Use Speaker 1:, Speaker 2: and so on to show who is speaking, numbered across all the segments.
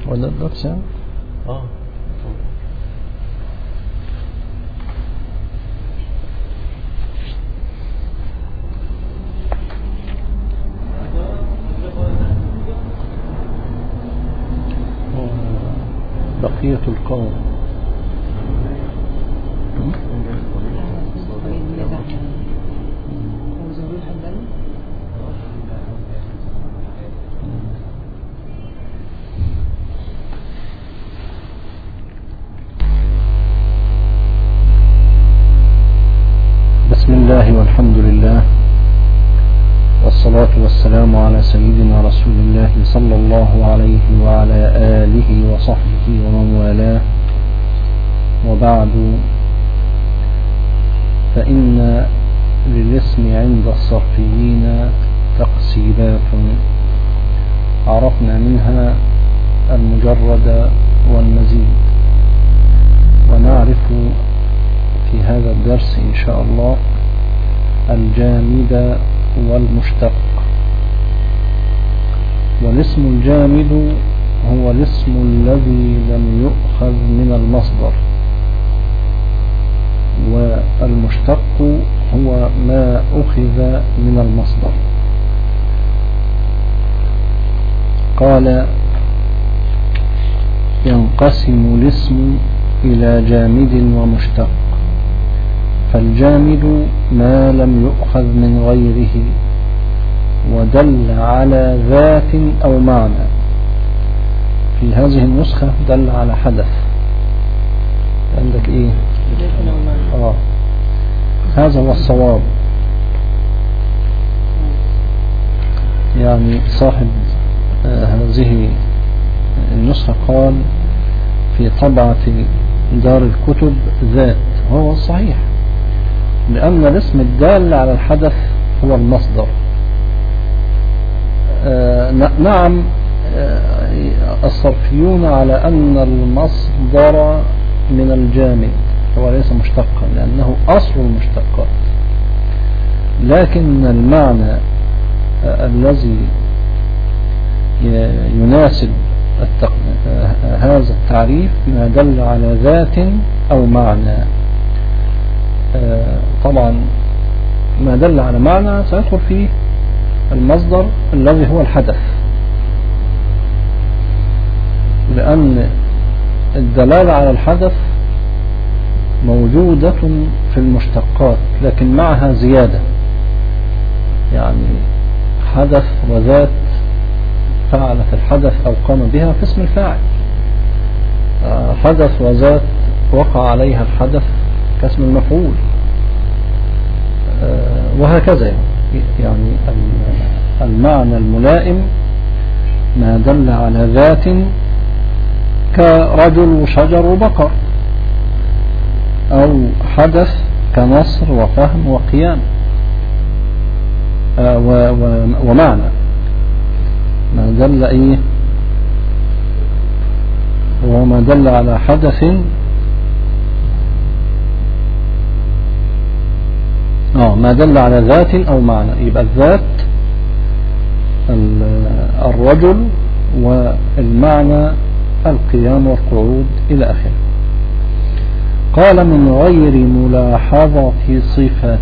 Speaker 1: ولا الدرس يعني؟ بقية القول بسم الله والحمد لله والصلاة والسلام على سيدنا رسول الله صلى الله عليه وعلى آله وصحبه ومن والاه، وبعد، فإن للاسم عند الصرفيين تقسيمات عرفنا منها المجرد والمزيد، ونعرف في هذا الدرس إن شاء الله الجامد والمشتق. والاسم الجامد هو الاسم الذي لم يؤخذ من المصدر، والمشتق هو ما أخذ من المصدر. قال: ينقسم الاسم إلى جامد ومشتق، فالجامد ما لم يؤخذ من غيره ودل على ذات أو معنى. في هذه النسخة دل على حدث. عندك إيه؟ هذا هو الصواب. يعني صاحب هذه النسخة قال في طبعة دار الكتب ذات، هو الصحيح، لأن الاسم الدال على الحدث هو المصدر. نعم، الصرفيون على أن المصدر من الجامد هو ليس مشتقا لأنه أصل المشتقات، لكن المعنى الذي يناسب هذا التعريف ما دل على ذات أو معنى. طبعا ما دل على معنى سيدخل فيه المصدر الذي هو الحدث، لأن الدلالة على الحدث موجودة في المشتقات لكن معها زيادة، يعني حدث وذات فعلت الحدث أو قام بها في اسم الفاعل، حدث وذات وقع عليها الحدث كاسم المفعول، وهكذا. يعني المعنى الملائم ما دل على ذات كرجل وشجر وبقر، أو حدث كنصر وفهم وقيام، ومعنى ما دل إيه، وما دل على حدث ما دل على ذات أو معنى. يبقى الذات الرجل، والمعنى القيام والقعود إلى آخره. قال: من غير ملاحظة صفة.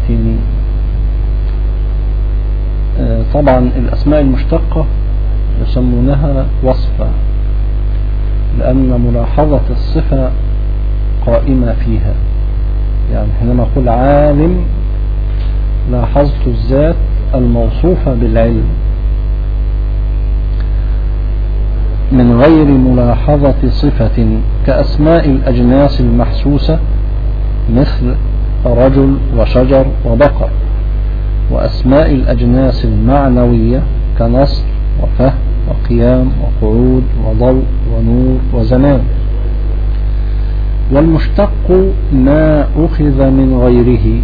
Speaker 1: طبعا الأسماء المشتقة يسمونها وصفا، لأن ملاحظة الصفة قائمة فيها. يعني حينما نقول عالم لاحظت الذات الموصوفة بالعلم. من غير ملاحظة صفة كأسماء الأجناس المحسوسة مثل رجل وشجر وبقر، وأسماء الأجناس المعنوية كنصر وفهم وقيام وقعود وضوء ونور وزمان. والمشتق ما أخذ من غيره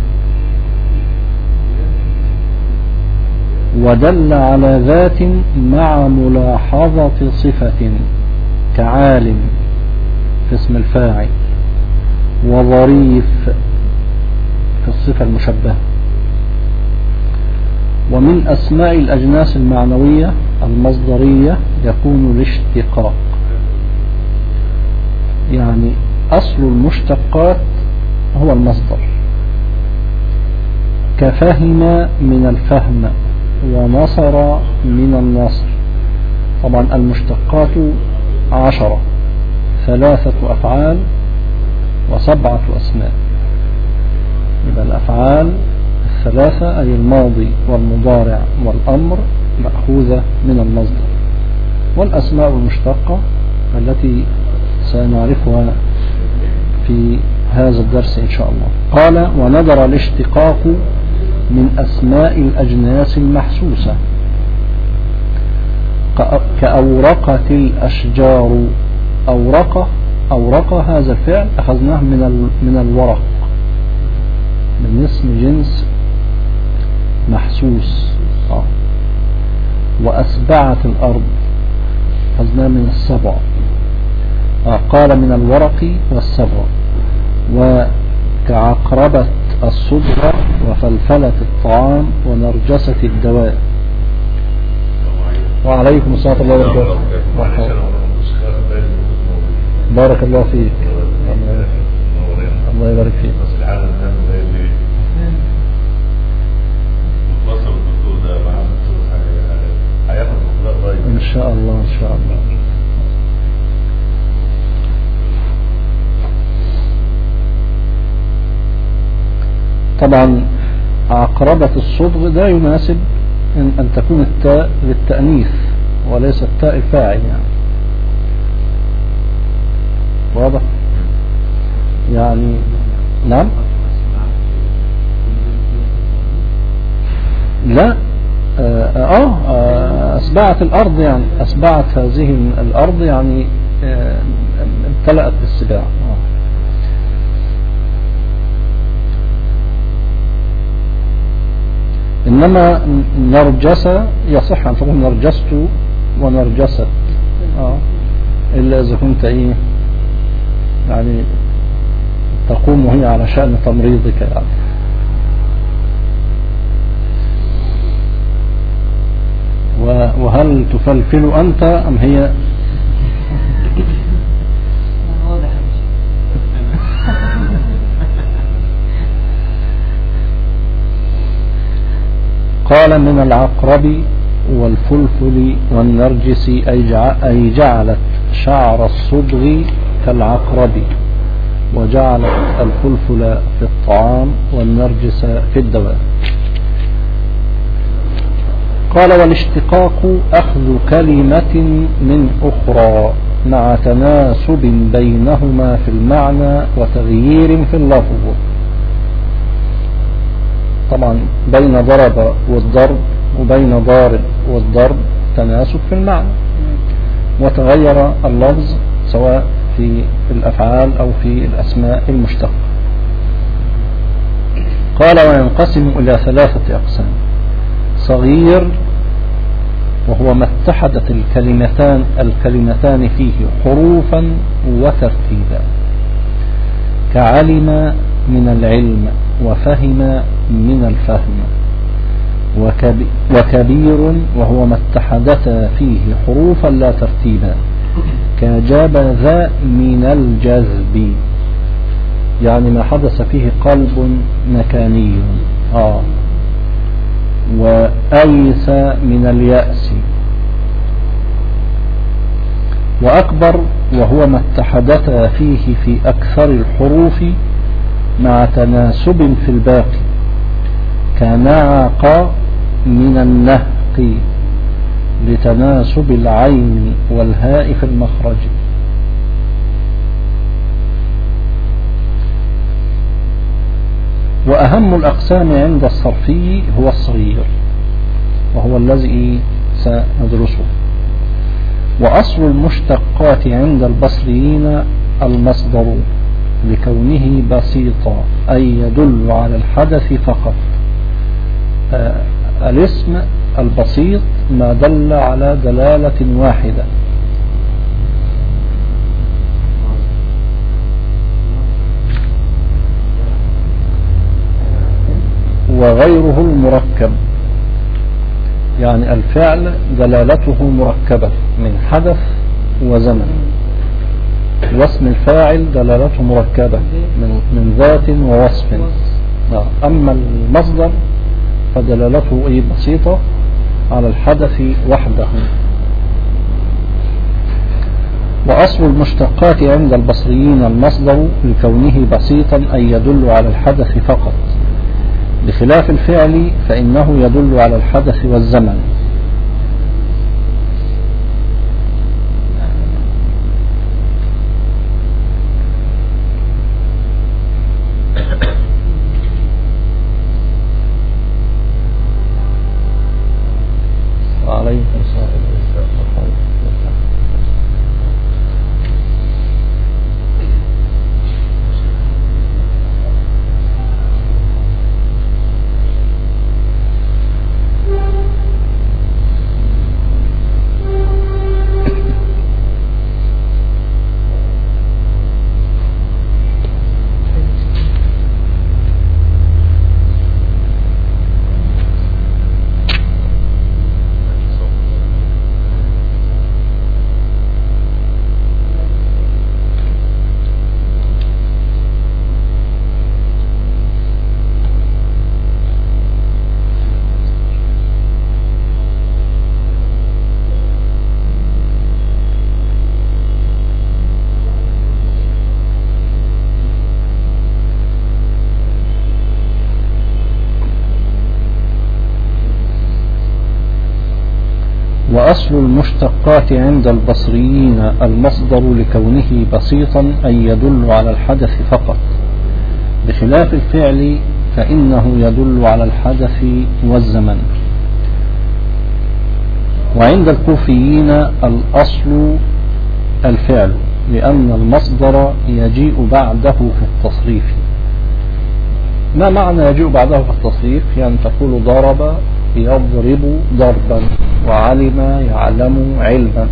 Speaker 1: ودل على ذات مع ملاحظة صفة كعالم في اسم الفاعل، وظريف في الصفة المشبهة. ومن أسماء الأجناس المعنوية المصدرية يكون الاشتقاق، يعني أصل المشتقات هو المصدر، كفهم من الفهم، ونصر من النصر. طبعا المشتقات 10، 3 أفعال و7 أسماء. يبقى الأفعال 3 أي الماضي والمضارع والأمر مأخوذة من المصدر، والأسماء المشتقة التي سنعرفها في هذا الدرس إن شاء الله. قال: وندر الاشتقاق من أسماء الأجناس المحسوسة، كأورقة الأشجار. أورقة هذا الفعل أخذناه من الورق، من اسم جنس محسوس. وأسبعة الأرض أخذناه من السبع. قال من الورق والسبع. وكعقربة الصدغة، وفلفلة الطعام، ونرجسة الدواء. وعليكم السلام الله وبركاته. بارك الله فيك. الله يبارك فيك. إن شاء الله إن شاء الله. طبعا عقربة الصدغ ده يناسب أن تكون التاء للتأنيث وليس التاء الفاعل، يعني واضح يعني. نعم. لا أسبعت الأرض، يعني أسبعت هذه الأرض، يعني امتلأت بالسباع. إنما نرجسة يصح أن تقول نرجست ونرجست، إلا إذا كنت يعني تقوم هي على شأن تمريضك يعني. وهل تفلفل أنت أم هي؟ قال من العقرب والفلفل والنرجس أي جعلت شعر الصدغ كالعقرب، وجعلت الفلفل في الطعام والنرجس في الدواء. قال والاشتقاق أخذ كلمة من أخرى مع تناسب بينهما في المعنى وتغيير في اللفظ. طبعا بين ضرب والضرب وبين ضارب والضرب تناسب في المعنى، وتغير اللفظ سواء في الأفعال أو في الأسماء المشتقة. قال وينقسم إلى 3 أقسام: صغير وهو ما اتحدت الكلمتان فيه حروفا وترتيبا، كعلم من العلم وفهم من الفهم. وكبير وهو ما اتحدتا فيه حروفا لا ترتيبا، كجبذ من الجذب، يعني ما حدث فيه قلب مكاني. وأيس من اليأس. وأكبر وهو ما اتحدتا فيه في أكثر الحروف مع تناسب في الباقي، كنعق من النهق، لتناسب العين والهاء في المخرج. وأهم الأقسام عند الصرفي هو الصغير، وهو الذي سندرسه. وأصل المشتقات عند البصريين المصدر، لكونه بسيطا أي يدل على الحدث فقط. الاسم البسيط ما دل على دلالة واحدة. وغيره المركب، يعني الفعل دلالته مركبة من حدث وزمن. واسم الفاعل دلالته مركبة من ذات ووصف. أما المصدر فدلالته بسيطة على الحدث وحده. وأصل المشتقات عند البصريين المصدر لكونه بسيطا أي يدل على الحدث فقط، بخلاف الفعل فإنه يدل على الحدث والزمن. عليكم السلام. وأصل المشتقات عند البصريين المصدر لكونه بسيطا أي يدل على الحدث فقط، بخلاف الفعل فإنه يدل على الحدث والزمن. وعند الكوفيين الأصل الفعل لأن المصدر يجيء بعده في التصريف. ما معنى يجيء بعده في التصريف؟ يعني تقول ضرب يضرب ضربا، وعلم يعلم علما.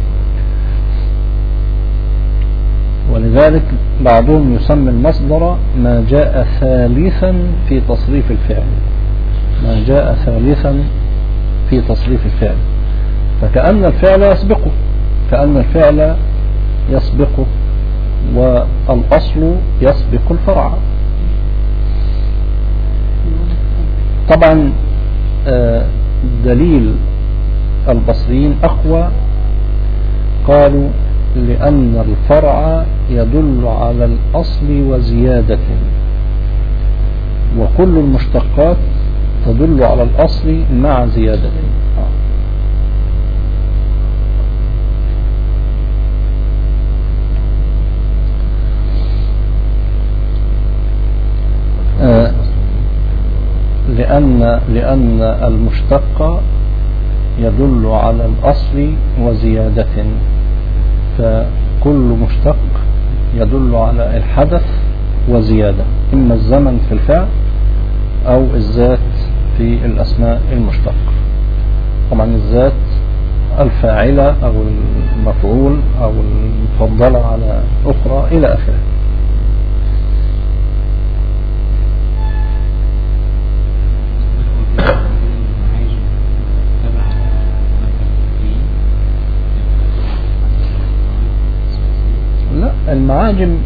Speaker 1: ولذلك بعضهم يسمي المصدر ما جاء ثالثا في تصريف الفعل، ما جاء ثالثا في تصريف الفعل، فكأن الفعل يسبقه، كأن الفعل يسبقه، والأصل يسبق الفرع. طبعا دليل البصريين أقوى، قالوا لأن الفرع يدل على الأصل وزيادة، وكل المشتقات تدل على الأصل مع زيادة. لأن المشتق يدل على الأصل وزيادة، فكل مشتق يدل على الحدث وزيادة، إما الزمن في الفعل أو الذات في الأسماء المشتقة. طبعا الذات الفاعلة أو المفعول أو المفضلة على أخرى إلى آخره. المعاجم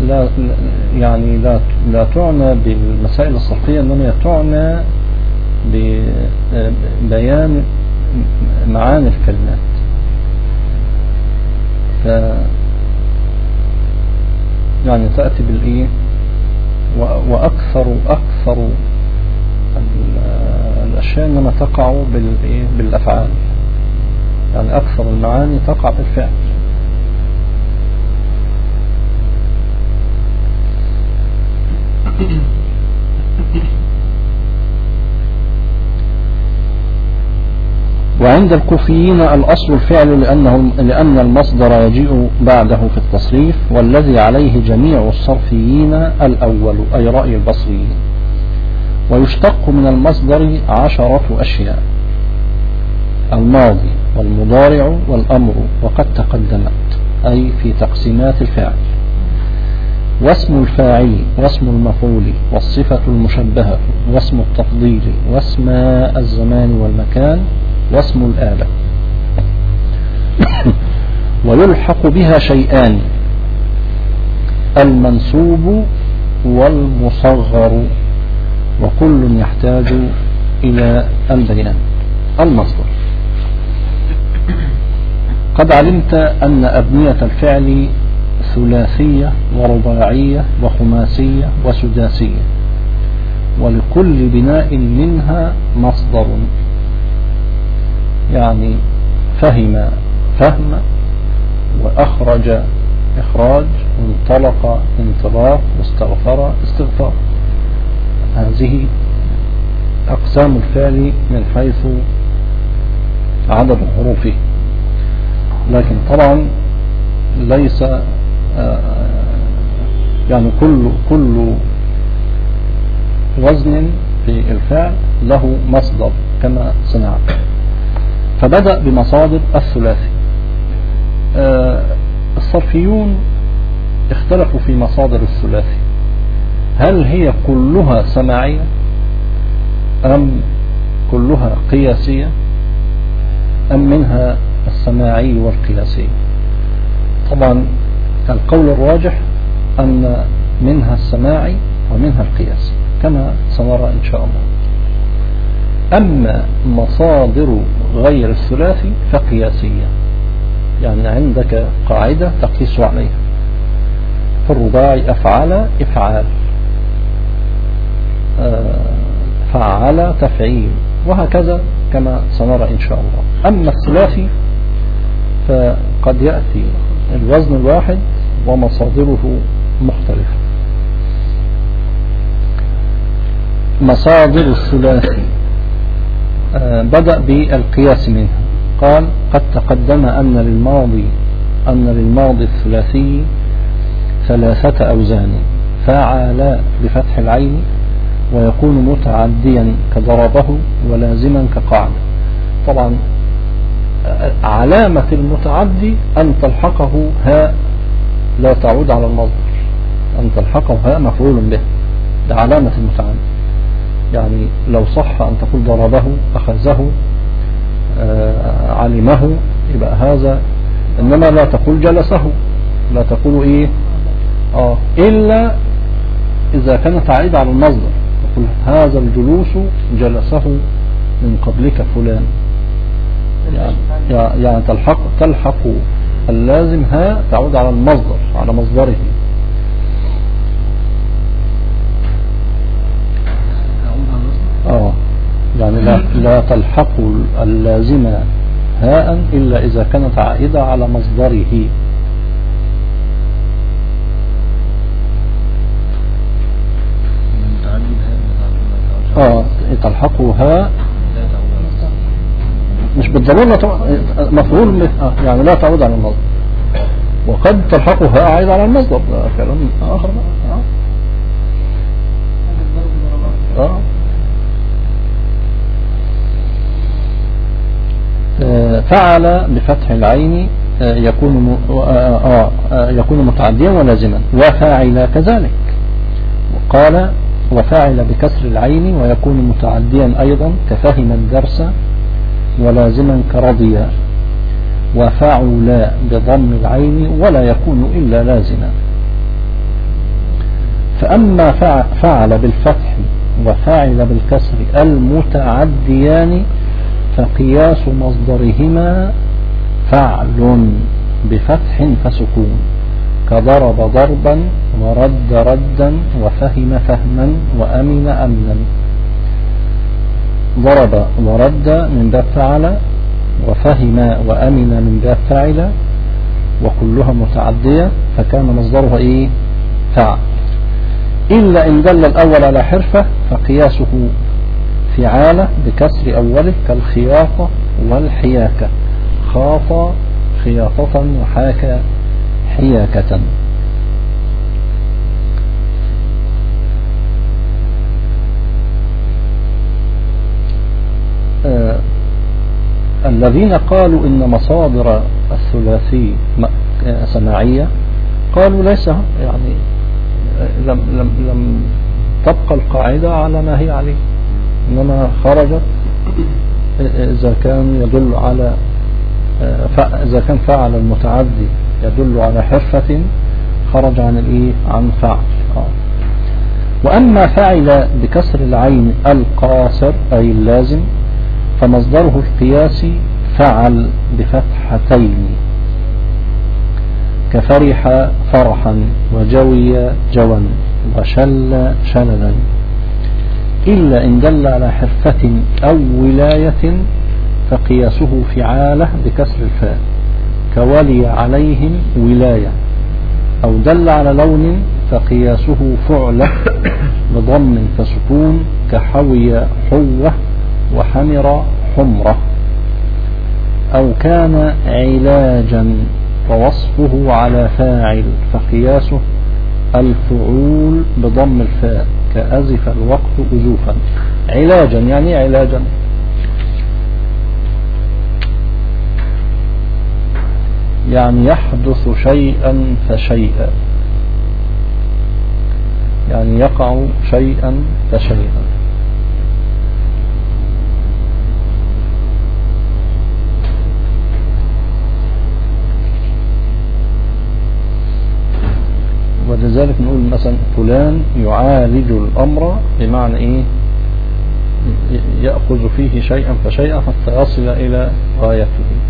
Speaker 1: لا تعنى بالمسائل الصرفية، إنما تعنى ببيان معاني الكلمات. يعني تأتي بالإيه، وأكثر الأشياء إنما تقع بالأفعال، يعني أكثر المعاني تقع بالفعل. وعند الكوفيين الأصل الفعل لأن المصدر يجيء بعده في التصريف، والذي عليه جميع الصرفيين الأول أي رأي البصريين. ويشتق من المصدر 10 أشياء: الماضي والمضارع والأمر، وقد تقدمت أي في تقسيمات الفعل، واسم الفاعل واسم المفعول والصفة المشبهة واسم التفضيل واسم الزمان والمكان واسم الآلة. ويلحق بها شيئان: المنسوب والمصغر، وكل يحتاج إلى البيان. المصدر: قد علمت أن أبنية الفعل ثلاثية ورباعية وخماسية وسداسية، ولكل بناء منها مصدر. يعني فهم فهم، وأخرج إخراج، وانطلق انطلاق، واستغفر استغفار. هذه أقسام الفعل من حيث عدد حروفه، لكن طبعا ليس يعني كل وزن في الفعل له مصدر كما سنعرف. فبدأ بمصادر الثلاثي. الصرفيون اختلفوا في مصادر الثلاثي، هل هي كلها سماعية أم كلها قياسية أم منها السماعي والقياسي؟ طبعا القول الراجح أن منها السماعي ومنها القياسي كما سنرى إن شاء الله. أما مصادر غير الثلاثي فقياسية، يعني عندك قاعدة تقيس عليها. في الرباعي أفعل إفعال، فعل تفعيل، وهكذا كما سنرى إن شاء الله. أما الثلاثي فقد يأتي الوزن الواحد ومصادره مختلفة. مصادر الثلاثي بدأ بالقياس منها. قال: قد تقدم أن للماضي الثلاثي ثلاثة أوزان: فعل بفتح العين، ويكون متعديا كضربه، ولازما كقعد. طبعا علامة المتعدي أن تلحقه هاء لا تعود على المصدر، أن تلحقه هاء مفعول به، ده علامة المتعدي. يعني لو صح أن تقول ضربه، أخذه، علمه، يبقى هذا. إنما لا تقول جلسه، لا تقول إيه إلا إذا كانت عائدة على المصدر، تقول هذا الجلوس جلسه من قبلك فلان. يعني تلحق اللازم ها تعود على المصدر، على مصدره. يعني لا تلحق اللازم هاء إلا إذا كانت عائدة على مصدره. تلحقه هاء مش بالضرورة مفعول يعني لا تعود على المصدر، وقد تلحقه هاء عائد على المصدر، كلام آخر. فعل بفتح العين يكون متعديا ولازما، وفاعل كذلك. وقال: وفاعل بكسر العين ويكون متعديا أيضا كفهم الدرس، ولازما كرضي. وفعل بضم العين ولا يكون إلا لازما. فأما فعل بالفتح وفاعل بالكسر المتعديان فقياس مصدرهما فعل بفتح فسكون، كضرب ضربا، ورد ردا، وفهم فهما، وأمن أمنا. ضرب ورد من باب فعل، وفهم وأمن من باب فعل، وكلها متعدية، فكان مصدرها فعل. إلا إن دل الأول على حرفة فقياسه فعالة بكسر أوله، كالخياطة والحياكة: خاط خياطة، وحاك حياكة. الذين قالوا إن مصادر الثلاثي سماعية قالوا ليس، يعني لم تبقى القاعدة على ما هي عليه، إنما خرجت إذا كان يدل على إذا كان فعل المتعدي يدل على حرفة خرج عن الإيه عن فعل. وأما فعل بكسر العين القاصر أي اللازم فمصدره القياسي فعل بفتحتين كفرح فرحا وجوي جوا وشل شللا، إلا إن دل على حرفة أو ولاية فقياسه فعالة بكسر الفاء كولي عليهم ولاية، أو دل على لون فقياسه فعلة بضم فسكون كحوي حوة وحمر حمرة، أو كان علاجا ووصفه على فاعل فقياسه الفعول بضم الفاء كأزف الوقت أزوفا. علاجا يعني علاجا يعني يحدث شيئا فشيئا، يعني يقع شيئا فشيئا. ولذلك نقول مثلا فلان يعالج الأمر بمعنى إيه يأخذ فيه شيئا فشيئا حتى يصل إلى غايته.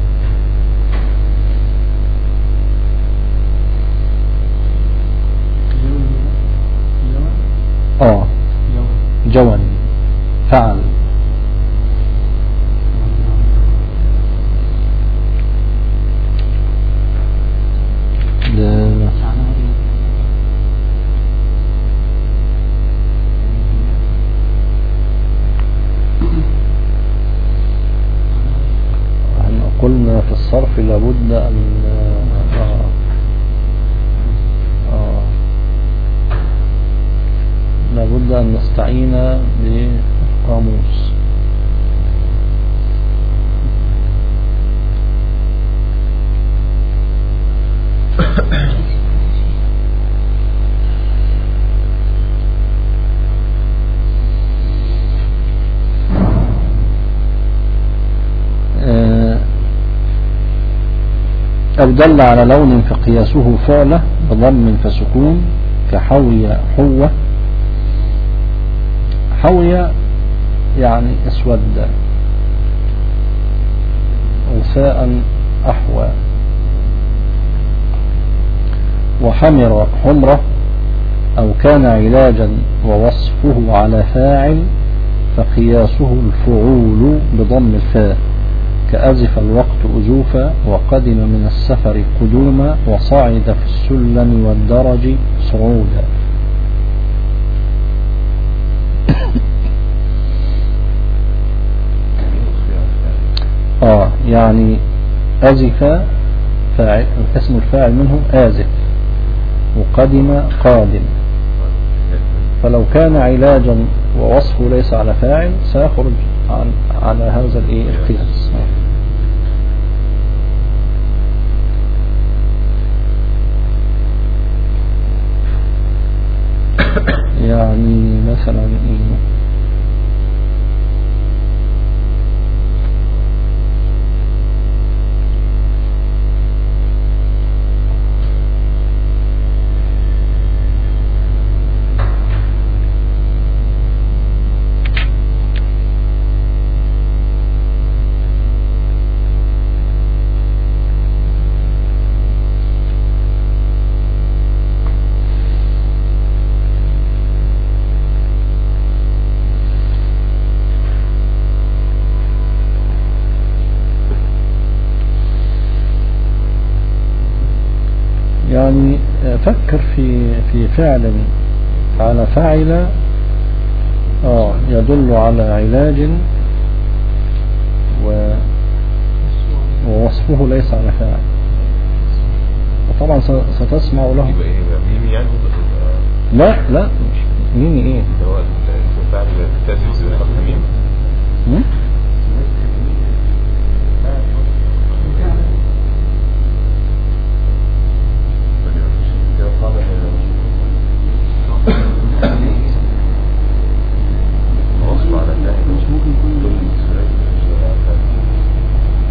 Speaker 1: جون فعل قلنا في الصرف لابد أن لابد أن نستعين بقاموس. أو دل على لون فقياسه فعلة بضم فسكون كحوي حوة. حوي يعني اسود، وفاء أحوى. وحمر حمرة أو كان علاجا ووصفه على فاعل فقياسه الفعول بضم الفاء كأزف الوقت أزوفا وقدم من السفر قدوما وصعد في السلم والدرج صعودا. يعني أزف فاعل، اسم الفاعل منه آزف، وقدم قادم. فلو كان علاجا ووصفه ليس على فاعل سيخرج على هذا القياس. يعني مثلا يعني فكر في فعل على فاعل يدل على علاج ووصفه ليس على فاعل، وطبعا ستسمع له. لا ميمي ايه
Speaker 2: هو الفعل التاسس ميم.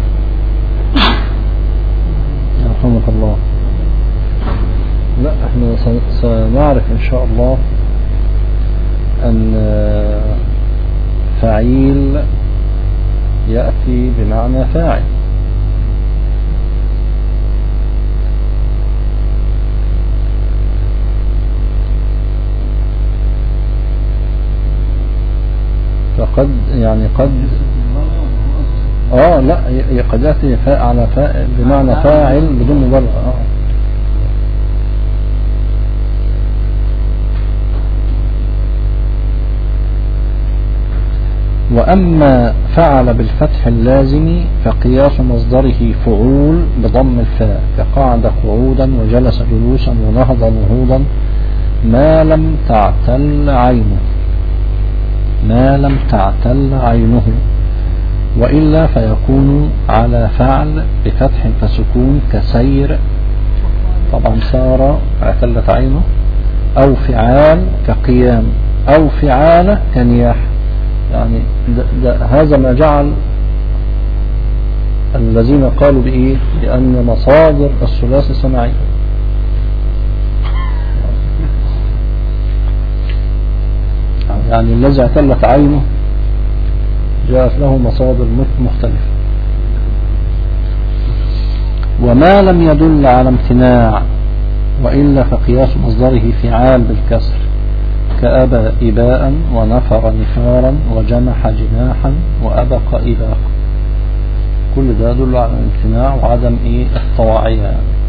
Speaker 1: رحمك الله. لا احنا سنعرف إن شاء الله أن فعيل يأتي بمعنى فاعل. فقد يعني قد لا قد يأتي على بمعنى فاعل بدون مبالغة. وأما فعل بالفتح اللازم فقياس مصدره فعول بضم الفاء كقعد قعودا وجلس جلوسا ونهض نهوضا ما لم تعتل عينه، ما لم تعتل عينه، وإلا فيكون على فعل بفتح فسكون كسير، طبعا سار اعتلت عينه، أو فعال كقيام، أو فعالة كنياح. يعني هذا ما جعل الذين قالوا بإيه بأن مصادر الثلاث سماعية. يعني الذي اعتلت عينه جاءت له مصادر مختلفة. وما لم يدل على امتناع وإلا فقياس مصدره فعال بالكسر كأبى إباء ونفر نفارا وجنح جناحا وأبق إباق، كل ده يدل على الامتناع وعدم الطواعية.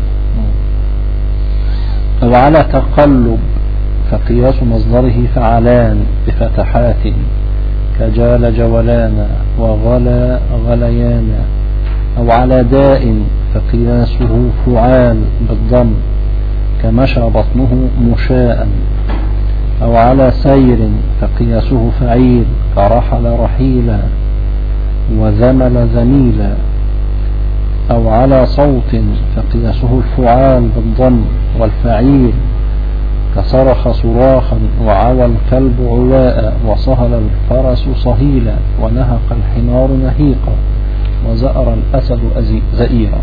Speaker 1: وعلى تقلب فقياس مصدره فعلان بفتحات كجال جولانا وغلا غليانا. أو على داء فقياسه فعال بالضم كمشى بطنه مشاء. أو على سير فقياسه فعيل كرحل رحيلا وذمل ذميلا. أو على صوت فقياسه الفعال بالضم والفعيل كصرخ صراخا وعوى الكلب عواء وصهل الفرس صهيلا ونهق الحمار نهيقا وزأر الأسد زئيرا.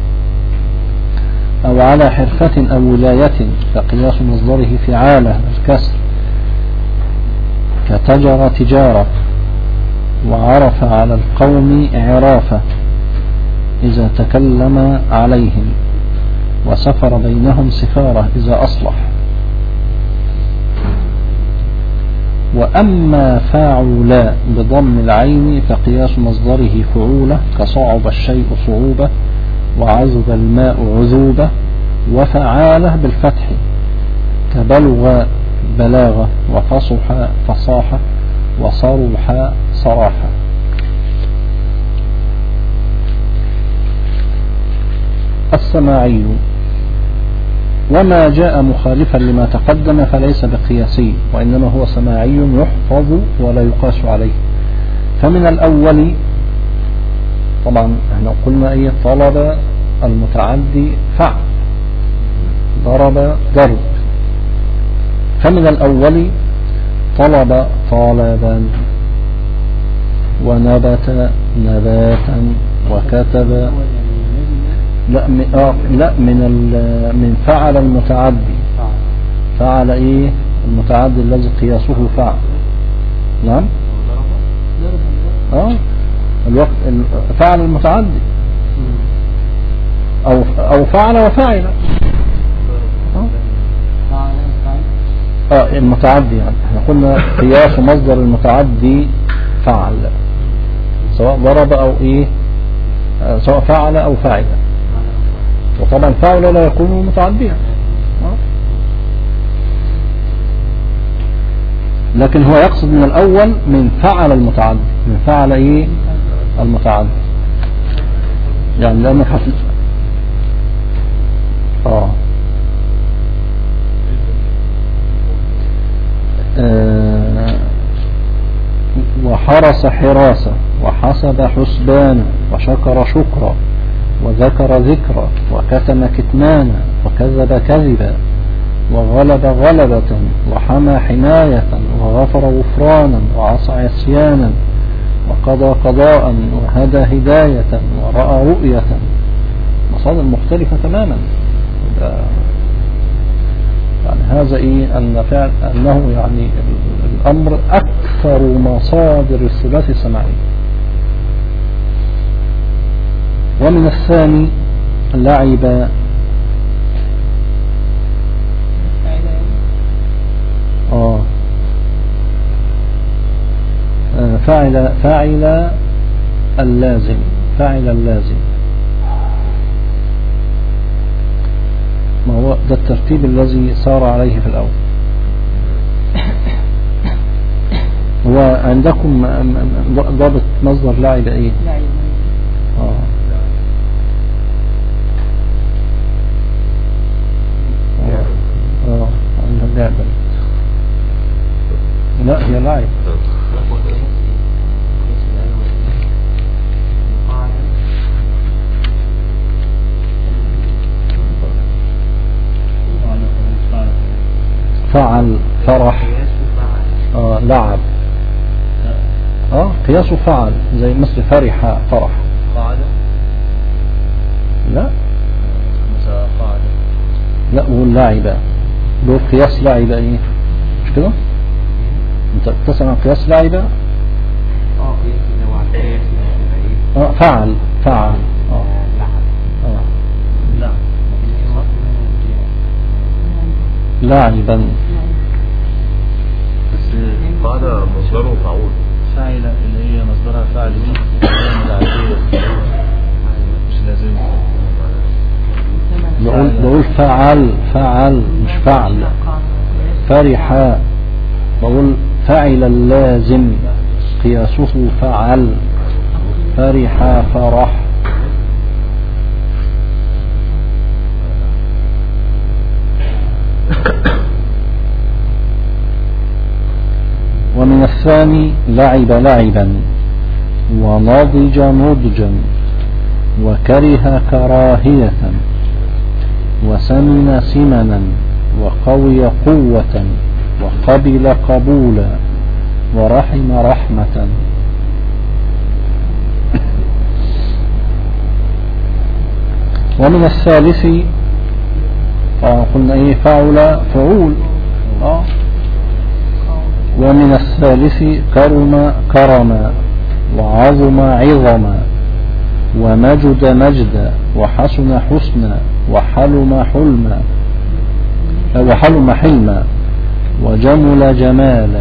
Speaker 1: أو على حرفة أو ولاية فقياس مصدره فعالة الكسر كتجر تجارة وعرف على القوم عرافة إذا تكلم عليهم وسفر بينهم سفارة إذا أصلح. وأما فاعل بضم العين فقياس مصدره فعولة كصعب الشيء صعوبة وعذب الماء عذوبة. وفعاله بالفتح كبلغ بلاغة وفصح فصاحة وصرح صراحة. السماعي وما جاء مخالفا لما تقدم فليس بقياسي وإنما هو سماعي يحفظ ولا يقاس عليه. فمن الأول طبعا احنا قلنا طلب المتعدي فعل، ضرب ضرب. فمن الأول طلب طالبا ونبت نباتا وكتب لا من فعل المتعدي. فعل المتعدي الذي قياسه فعل. نعم الوقت فعل المتعدي أو فعل وفعل المتعدي. يعني احنا قلنا قياس مصدر المتعدي فعل سواء ضرب أو سواء فعل أو فعل. وطبعا فعل لا يكون متعديا، لكن هو يقصد من الأول من فعل المتعدي، من فعل المتعدي. يعني لأنه حفل وحرس حراسة وحسب حسبانا وشكر شكرا وذكر ذكرا وكتم كتمانا وكذب كذبا وغلب غلبة وحمى حماية وغفر غفرانا وعصى عصيانا وقضى قضاء وهدى هداية ورأى رؤية. مصادر مختلفة تماما. هذا إيه أنه يعني الأمر أكثر مصادر الثلاثي السماعي. ومن الثاني لعب فاعل اللازم، فاعل اللازم، ما هو ده الترتيب الذي صار عليه في الأول. وعندكم ضابط مصدر لعب ايه؟ عندها لعبة. لا هي لعب. فعل، فرح، لعب. قياسه فعل، زي مثل فرح، فرح.
Speaker 3: قاعدة؟
Speaker 1: لا
Speaker 3: قاعدة.
Speaker 1: لا، واللعبة له قياس لعبة ايه؟ مش كده؟ انت بتسمع قياس لعبة؟ فعل، فعل.
Speaker 3: لعب.
Speaker 1: لاعبا.
Speaker 3: بس
Speaker 2: قاعدة مصدره فعول.
Speaker 3: فاعلة اللي هي مصدرها فاعل دي مش لازم.
Speaker 1: بقول فعل، فعل مش فعل. فرح، بقول فاعل اللازم قياسه فعل. فرح، فرح. ومن الثاني لعب لعبا، ونضج نضجا، وكره كراهية، وسمن سمنا، وقوي قوة، وقبل قبولا، ورحم رحمة. ومن الثالث قلنا ايه؟ فعل، فعول. ومن الثالث كرم، كرما، وعظم عظما، ومجد مجدا، وحسن حسنا، وحلم حلما، وحلم حلما، وجمل جمالا.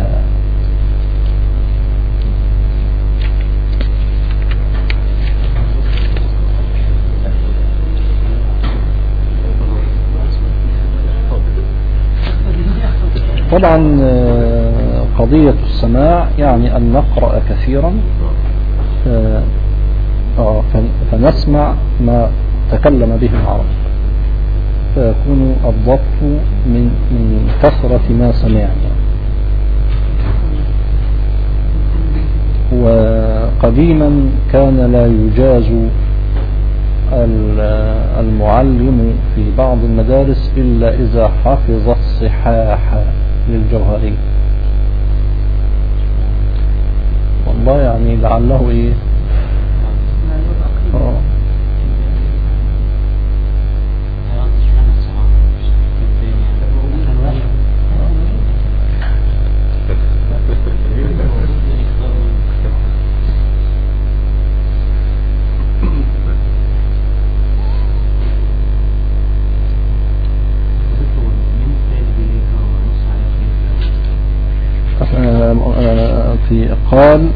Speaker 1: طبعا قضية السماع يعني أن نقرأ كثيرا فنسمع ما تكلم به العرب، فيكون الضبط من كثرة ما سمعنا. وقديما كان لا يجاز المعلم في بعض المدارس إلا إذا حفظ الصحاح للجوهري. والله يعني لعله ايه في قال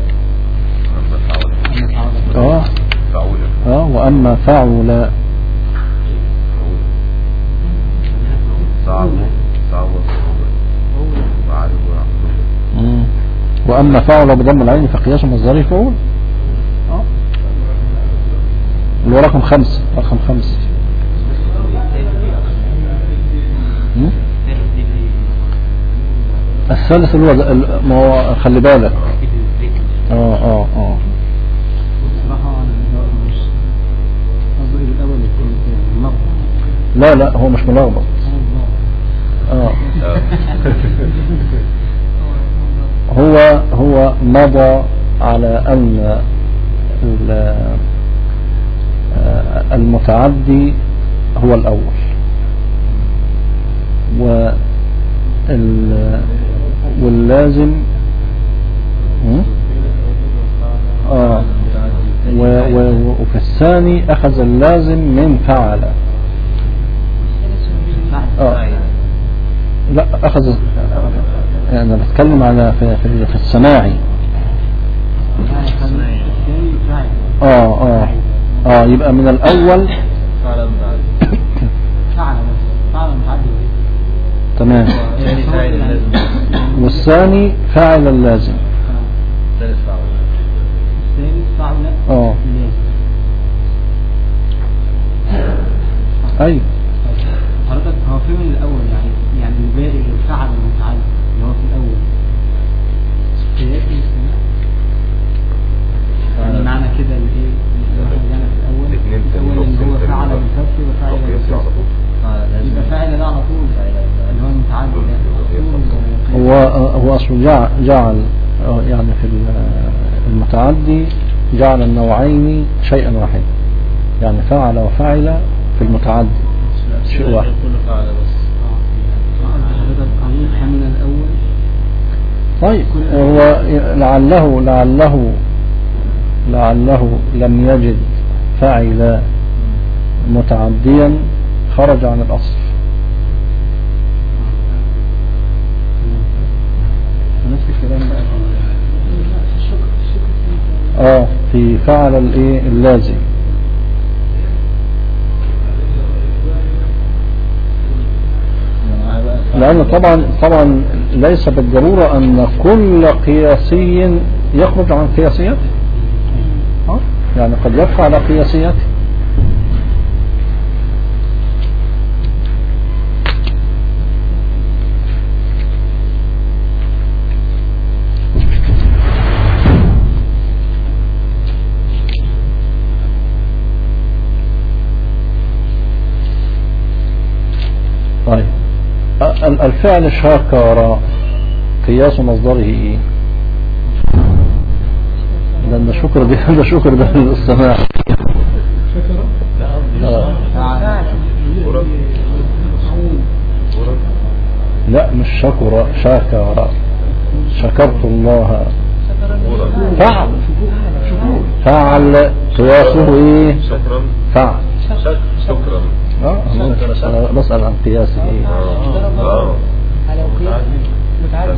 Speaker 1: وأما فعل وأما فعل بضم العين فقياس مصدره فعول. اللي هو رقم 5. رقم 5 الثالث اللي هو ما هو خلي بالك. لا هو مش ملخبط. هو مضى على أن المتعدي هو الأول، اللازم وفي الثاني أخذ اللازم من فعل. لا أخذ، أنا بتكلم على في السماعي. يبقى من الأول تمام، والثاني فاعل اللازم، أي
Speaker 4: حضرتك هو في من الأول يعني الباقي الفعل المتعلق اللي هو في الأول يعني معنى كده الايه يعني في الأول اللي هو فعل بالكسر وفعل بالكسر يبقى فاعل ده على طول اللي هو المتعدي.
Speaker 1: هو أصلا جعل يعني في المتعدي جعل النوعين شيئا واحدا، يعني فعل وفعل في المتعدي شيء واحد.
Speaker 4: من الأول
Speaker 1: طيب هو لعله لم يجد فاعل متعديا خرج عن الأصل.
Speaker 4: نفس الكلام
Speaker 1: بقى في فعل اللازم، لأن طبعا ليس بالضرورة أن كل قياسي يخرج عن قياسيته، يعني قد يبقى على قياسيته. طيب الفعل شاكر قياس مصدره ايه؟ ده شكر ده شكر ده السماع. لا مش شكر، شاكر، شكرت الله. فعل قياسه ايه؟ فعل
Speaker 2: شكرا.
Speaker 1: أنا بسأل عن قياس ايه؟
Speaker 4: على قياس متعدد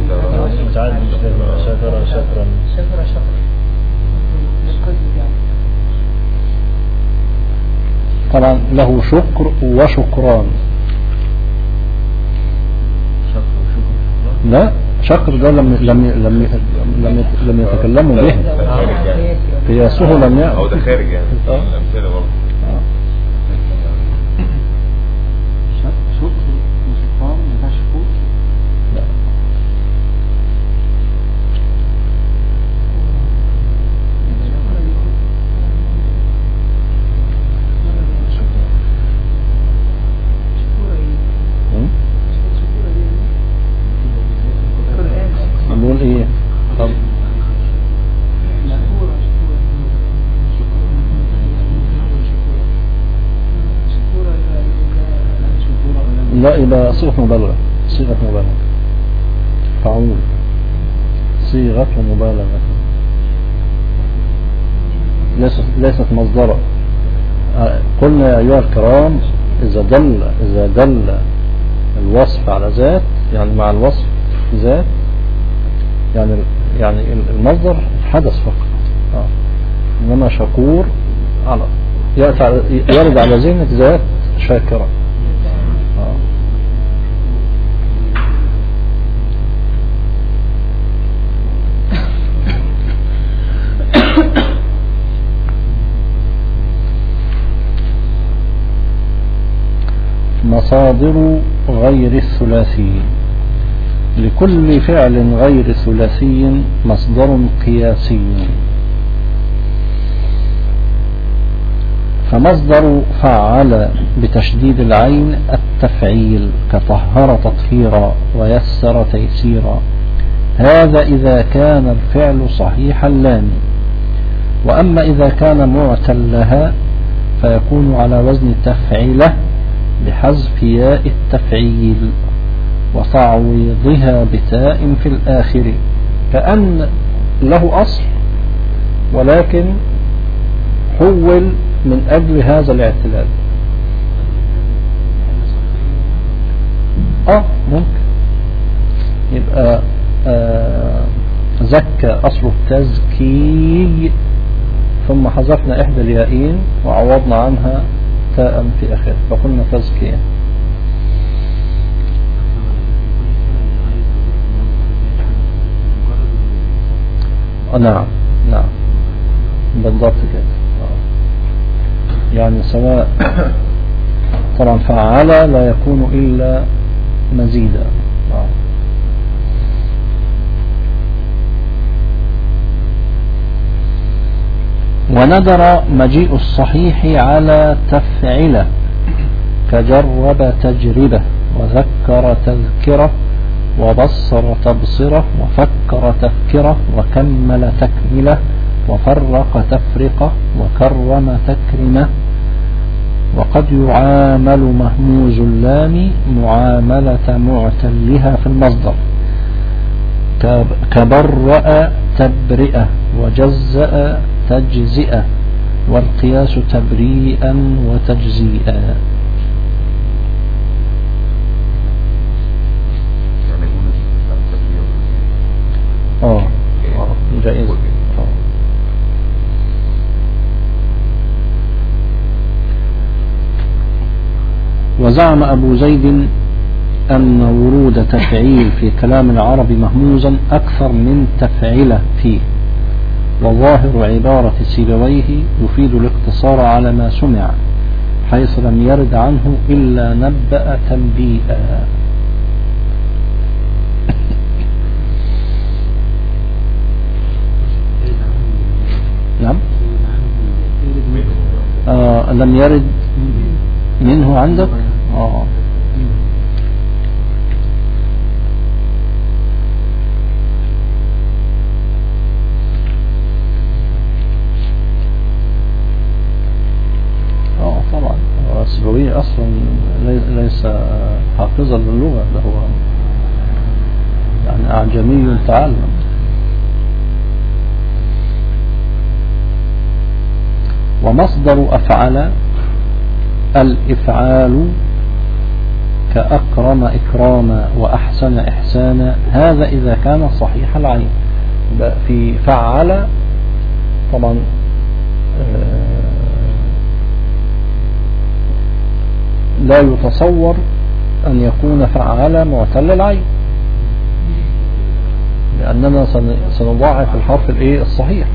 Speaker 4: شكرا
Speaker 1: طبعا له شكر وشكران. لا شكر ده لم يتكلموا به، قياسه لم يأتي.
Speaker 2: هو ده خارج يعني الأمثلة برضه.
Speaker 1: نقول ايه؟ لا يبقى صيغة مبالغة، فعول، صيغة مبالغة، ليست مصدرا. قلنا يا أيها الكرام إذا دل الوصف على ذات، يعني مع الوصف ذات، يعني المصدر حدث فقط. إنما شكور يرد على ذهنك ذات شاكرة. مصادر غير الثلاثي: لكل فعل غير ثلاثي مصدر قياسي. فمصدر فعل بتشديد العين التفعيل، كطهر تطهيرا ويسر تيسيرا، هذا إذا كان الفعل صحيح اللام. وأما إذا كان معتلها فيكون على وزن تفعيله بحذف ياء التفعيل، وتعويضها بتاء في الآخر، كأن له أصل ولكن حول من أجل هذا الاعتلال. ممكن يبقى زكى أصل التزكي ثم حذفنا إحدى اليائين وعوضنا عنها تاء في آخر فقلنا تزكية. نعم بالضبط كده. يعني سواء طبعا فعل لا يكون إلا مزيدا. وندر مجيء الصحيح على تفعله كجرب تجربة وذكر تذكرة وبصر تبصرة وفكر تفكرة وكمل تكملة وفرق تفرقة وكرم تكرمة. وقد يعامل مهموز اللام معاملة معتلها في المصدر كبرأ تبرئة وجزأ تجزئة والقياس تبريئا وتجزيئا. جائز. وزعم أبو زيد أن ورود تفعيل في كلام العرب مهموزا أكثر من تفعيله فيه، وظاهر عبارة سيبويه يفيد الاقتصار على ما سمع حيث لم يرد عنه إلا نبأ تنبيئا. نعم. لم يرد منه عندك. طبعا السيبوي أصلا ليس حافظا للغة، ده هو يعني أعجمي تعلم. ومصدر أفعل الإفعال كأكرم إكراما وأحسن إحسانا، هذا إذا كان صحيح العين. في فعل طبعا لا يتصور أن يكون فعل معتل العين، لأننا سنضاعف الحرف الصحيح.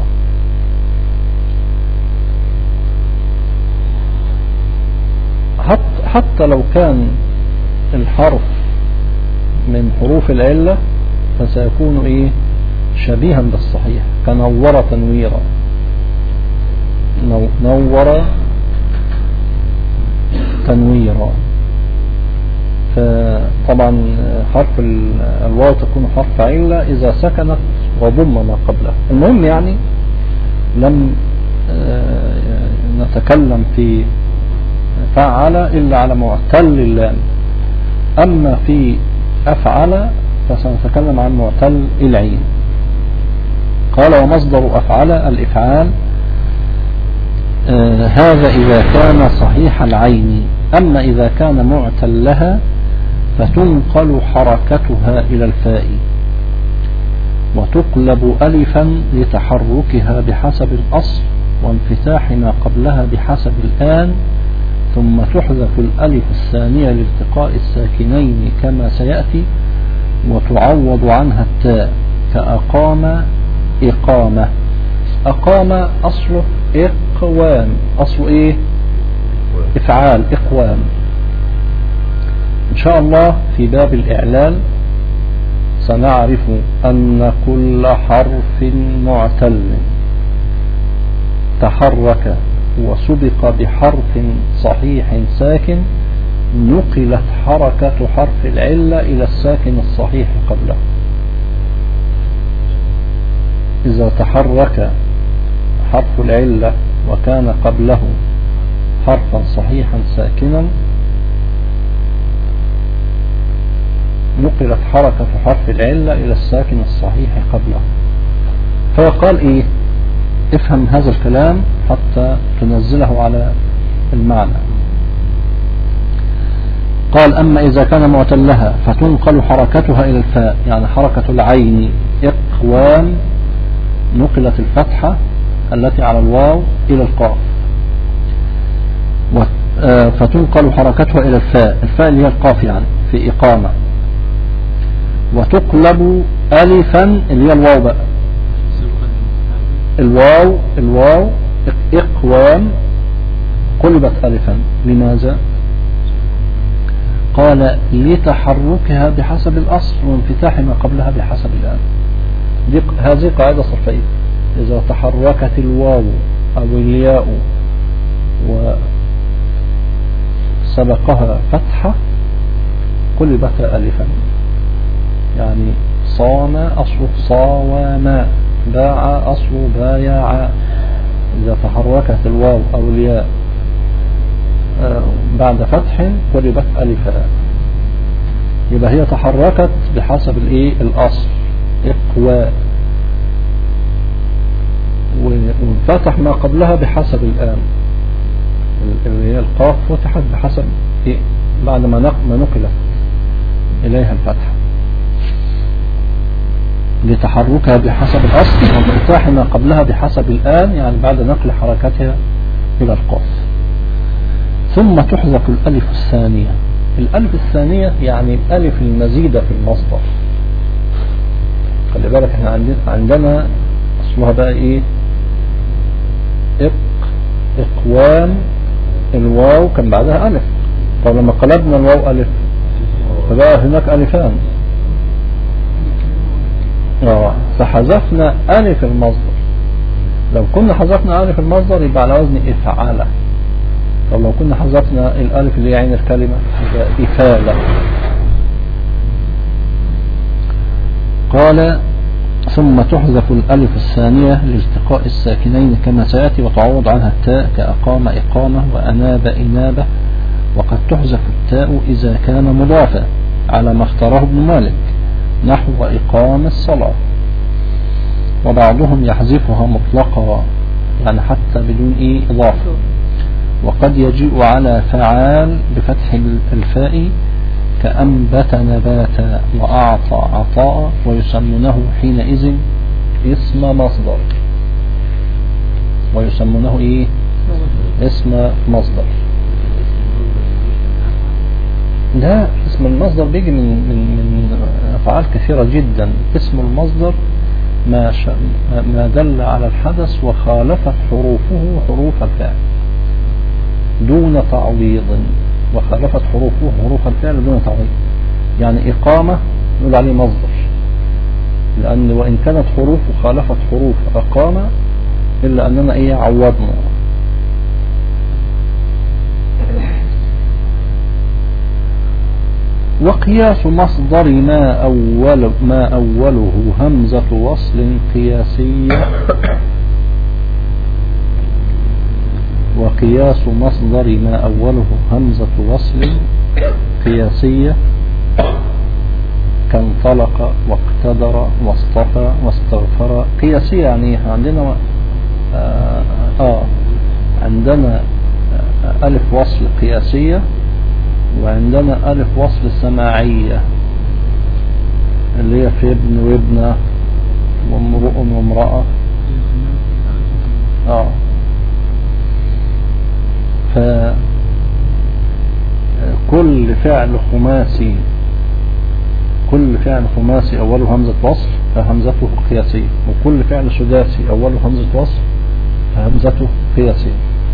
Speaker 1: حتى لو كان الحرف من حروف العلة فسيكون شبيها بالصحيح، كنور تنويرا، نور تنويرا. فطبعا حرف الواو تكون حرف علة إذا سكنت وضم ما قبله. المهم يعني لم نتكلم في فعل إلا على معتل اللام، أما في أفعل فسنتكلم عن معتل العين. قال ومصدر أفعل الإفعال، هذا إذا كان صحيح العين، أما إذا كان معتلها فتنقل حركتها إلى الفاء وتقلب ألفا لتحركها بحسب الأصل وانفتاح ما قبلها بحسب الآن، ثم تحذف الألف الثانية لالتقاء الساكنين كما سيأتي، وتعوض عنها التاء كأقام إقامة. أقام أصله إقوام، أصله إفعال إقوام. إن شاء الله في باب الإعلال سنعرف أن كل حرف معتل تحرك وسبق بحرف صحيح ساكن نقلت حركة حرف العلة إلى الساكن الصحيح قبله. إذا تحرك حرف العلة وكان قبله حرفا صحيحا ساكنا نقلت حركة حرف العلة إلى الساكن الصحيح قبله. فقال إيه؟ افهم هذا الكلام حتى تنزله على المعنى. قال أما إذا كان معتلها فتنقل حركتها إلى الفاء، يعني حركة العين إقوام نقلت الفتحة التي على الواو إلى القاف، فتنقل حركتها إلى الفاء اللي هي القاف يعني في إقامة، وتقلب ألفا اللي هي الواو بقى، الواو إقوام قلبت ألفا. لماذا؟ قال لتحركها بحسب الأصل وانفتاح ما قبلها بحسب الآن. هذه قاعدة صرفية، إذا تحركت الواو أو الياء وسبقها فتحة قلبت ألفا، يعني صام أصل صاوما، باع أصل بايع. إذا تحركت الواو أو الياء بعد فتح قلبت ألفا، يبقى هي تحركت بحسب الأصل إقواء، وانفتح ما قبلها بحسب الآن، اللي هي القاف فتحت بحسب بعد ما نقلت إليها الفتحة، لتحركها بحسب الأصل وانفتاح ما قبلها بحسب الآن، يعني بعد نقل حركتها إلى القاف. ثم تحذف الألف الثانية. الألف الثانية يعني الألف المزيدة في المصدر. خلي بالك احنا عندنا أصلها بقى إيه؟ إقوام الواو كان بعدها ألف، طب لما قلبنا الواو ألف فبقى هناك ألفان، فحذفنا ألف المصدر. لو كنا حذفنا ألف المصدر يبقى على وزن إفعالة، طب لو كنا حذفنا الألف اللي عين الكلمة يبقى إفالة. قال ثم تحذف الألف الثانية لالتقاء الساكنين كما سيأتي، وتعوض عنها التاء كأقام إقامة وأناب إنابة. وقد تحذف التاء إذا كان مضافا على ما اختاره ابن مالك نحو إقام الصلاة، وبعضهم يحذفها مطلقا يعني حتى بدون إضافة. وقد يجيء على فعال بفتح الفاء كأنبت نباتا وأعطى عطاء، ويسمونه حينئذ اسم مصدر، ويسمونه اسم مصدر. لا، اسم المصدر بيجي من أفعال كثيرة جدا. اسم المصدر ما دل على الحدث وخالفت حروفه حروف الفعل دون تعويض، وخالفت حروفه حروف الفعل دون تعويض. يعني إقامة نقول عليه مصدر، لأن وإن كانت حروف خالفت حروف أقامة إلا أننا عوضنا. وقياس مصدر ما أوله همزة وصل قياسية. وقياس مصدر ما أوله همزة وصل قياسية كانطلق واقتدر واصطفى واستغفر. قياسية يعني عندنا عندنا ألف وصل قياسية، وعندنا ألف وصل سماعية اللي هي في ابن وابنة وامرؤ وامرأة. فكل فعل خماسي أوله همزة وصل فهمزته قياسية، وكل فعل سداسي أوله همزة وصل فهمزته قياسية.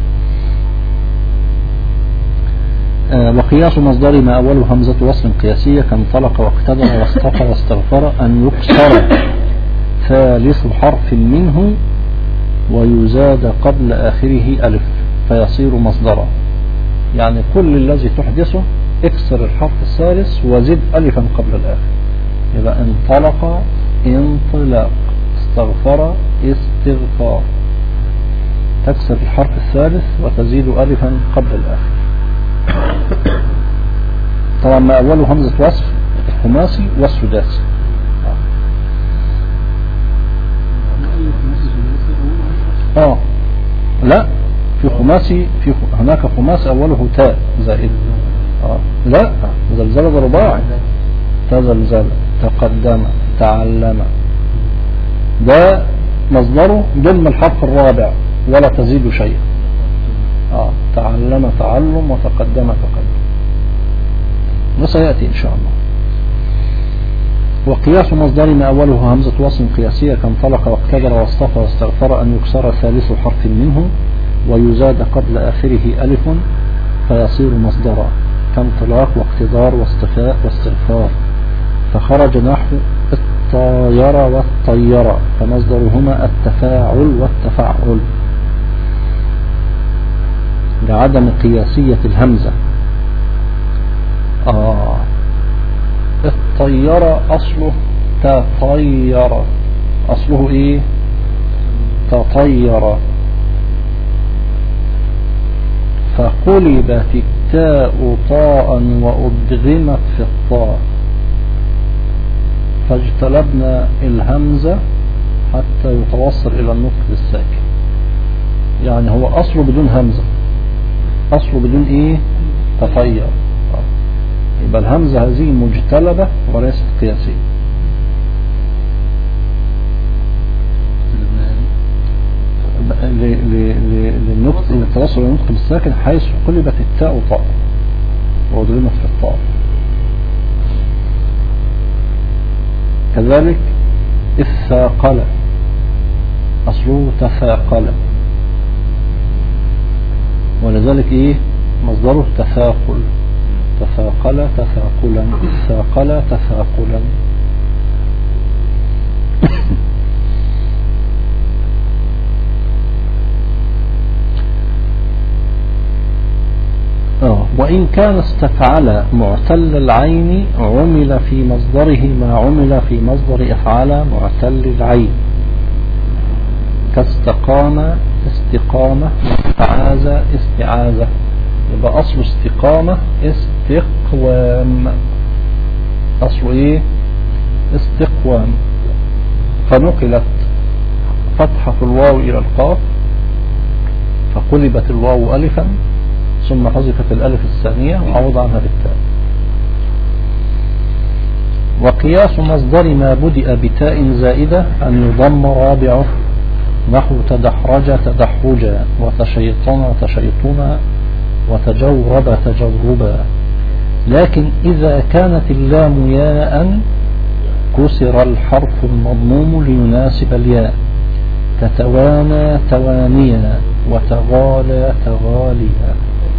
Speaker 1: وقياس مصدر ما أوله همزة وصل قياسية كانطلق واقتدر واصطفى واستغفر أن يكسر ثالث حرف منه ويزاد قبل آخره ألف فيصير مصدرا. يعني كل الذي تحدثه اكسر الحرف الثالث وزد ألفا قبل الآخر، يبقى انطلق انطلاق، استغفر استغفار، تكسر الحرف الثالث وتزيد ألفا قبل الآخر. طبعا ما أوله همزة وصف الخماسي والسداسي. لا، في خماسي، هناك خماسي أوله تاء زائد. لا، زلزلة رباعي، تزلزل، تقدم، تعلم، ده مصدره ضمن الحرف الرابع ولا تزيد شيئا. تعلم تعلم، وتقدم تقدم، ده سيأتي إن شاء الله. وقياس مصدر ما أوله همزة وصل قياسية كانطلق واقتدر واصطفى واستغفر أن يكسر ثالث حرف منه ويزاد قبل آخره ألف فيصير مصدرا كانطلاق واقتدار واصطفاء واستغفار. فخرج نحو الطاير والطير فمصدرهما التفاعل والتفعل لعدم قياسية الهمزة. الطير أصله تطير، أصله إيه؟ تطير، فقلبت التاء طاء وأدغمت في الطاء فاجتلبنا الهمزة حتى يتوصل إلى النطق بالساكن. يعني هو أصله بدون همزة، أصله بدون إيه؟ تطير. يبقى الهمزة هذه مجتلبة وليست قياسية. للنطق، للتوصل إلى النطق بالساكن حيث قلبت التاء طاء وأدغمت في الطاء. كذلك الثاقل أصله تثاقل، ولذلك إيه؟ مصدره تثاقل، تثاقل تثاقلا، ثاقل تثاقلا. وإن كان استفعل معتل العين عمل في مصدره ما عمل في مصدر أفعل معتل العين كاستقام استقامة، استعاذ استعاذة. يبقى أصل استقامة استقوام، أصل إيه؟ استقوام. فنقلت فتحة الواو إلى القاف فقلبت الواو ألفا ثم حذفت الألف الثانية وعوض عنها بالتاء. وقياس مصدر ما بدأ بتاء زائدة أن يضم رابعه نحو تدحرج تدحرجا، وتشيطن تشيطنا، وتجورب تجربا. لكن إذا كانت اللام ياء كسر الحرف المضموم ليناسب الياء كتوانى توانيا، وتغالى تغاليا.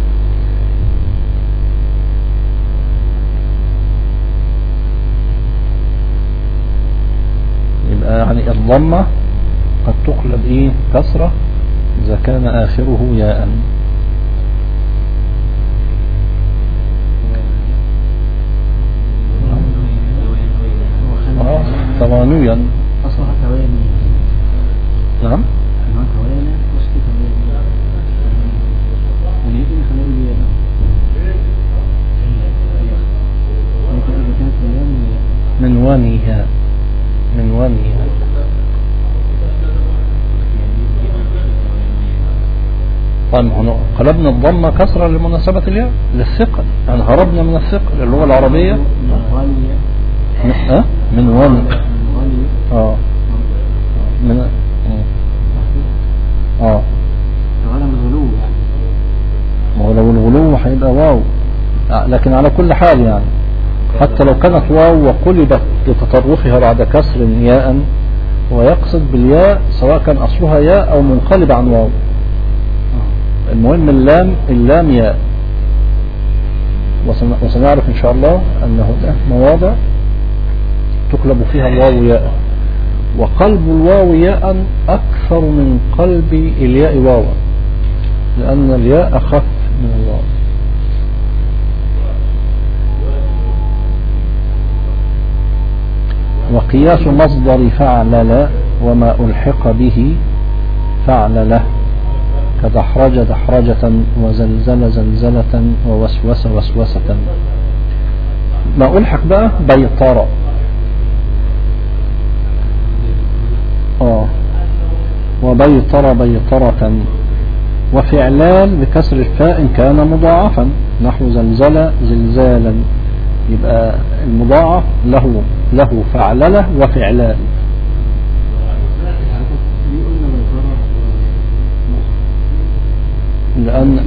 Speaker 1: يبقى يعني الضمة قد تقلب إيه؟ كسرة إذا كان آخره ياء. توانيا
Speaker 4: أصلها تواني.
Speaker 1: نعم.
Speaker 4: تواني أصل تواني. ولكن خلال الياء. لكن إذا كانت الياء
Speaker 1: من ونيها، من ونيها. طيب قلبنا الضمة كسرة لمناسبة الياء للثقل، يعني هربنا من الثقل اللغة العربية. من ون من
Speaker 4: من الغلو يعني.
Speaker 1: ما هو لو الغلو هيبقى واو، لكن على كل حال يعني حتى لو كانت واو وقلبت لتطرفها بعد كسر ياء ويقصد بالياء سواء كان أصلها ياء أو منقلب عن واو، المهم اللام ياء. وسنعرف إن شاء الله أن هناك مواضع تقلب فيها الواو ياء، وقلب الواو ياء أكثر من قلب الياء واوا، لأن الياء أخف من الواو. وقياس مصدر فعلل وما ألحق به فعلله كدحرج دحرجة، وزلزل زلزلة، ووسوس وسوسة. ما ألحق بقى بيطرة. وبيطر بيطرة. وفعلال بكسر الفاء إن كان مضاعفا نحو زلزل زلزالا، يبقى المضاعف له فعللة وفعلال. لأن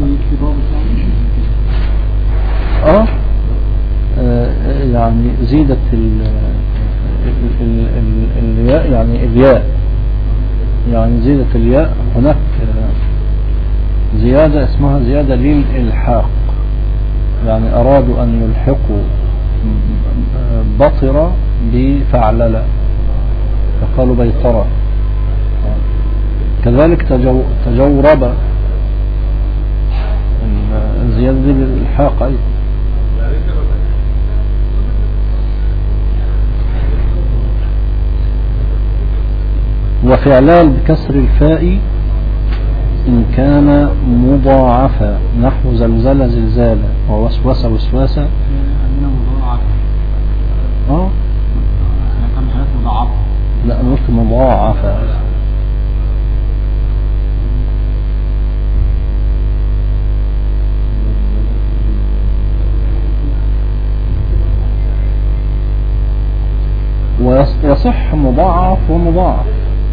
Speaker 1: يعني زيدت الياء، يعني الياء، يعني زيدت الياء. هناك زيادة اسمها زيادة للإلحاق، يعني أرادوا أن يلحقوا بطرة بفعللة فقالوا بيطرة. كذلك تجورب، زيادة للإلحاق أيضا. وفعلال بكسر الفاء إن كان مضاعفا نحو زلزل زلزالا ووسوس وسواسا. لا أنا قلت مضاعفا. ويصح مضاعف ومضاعف،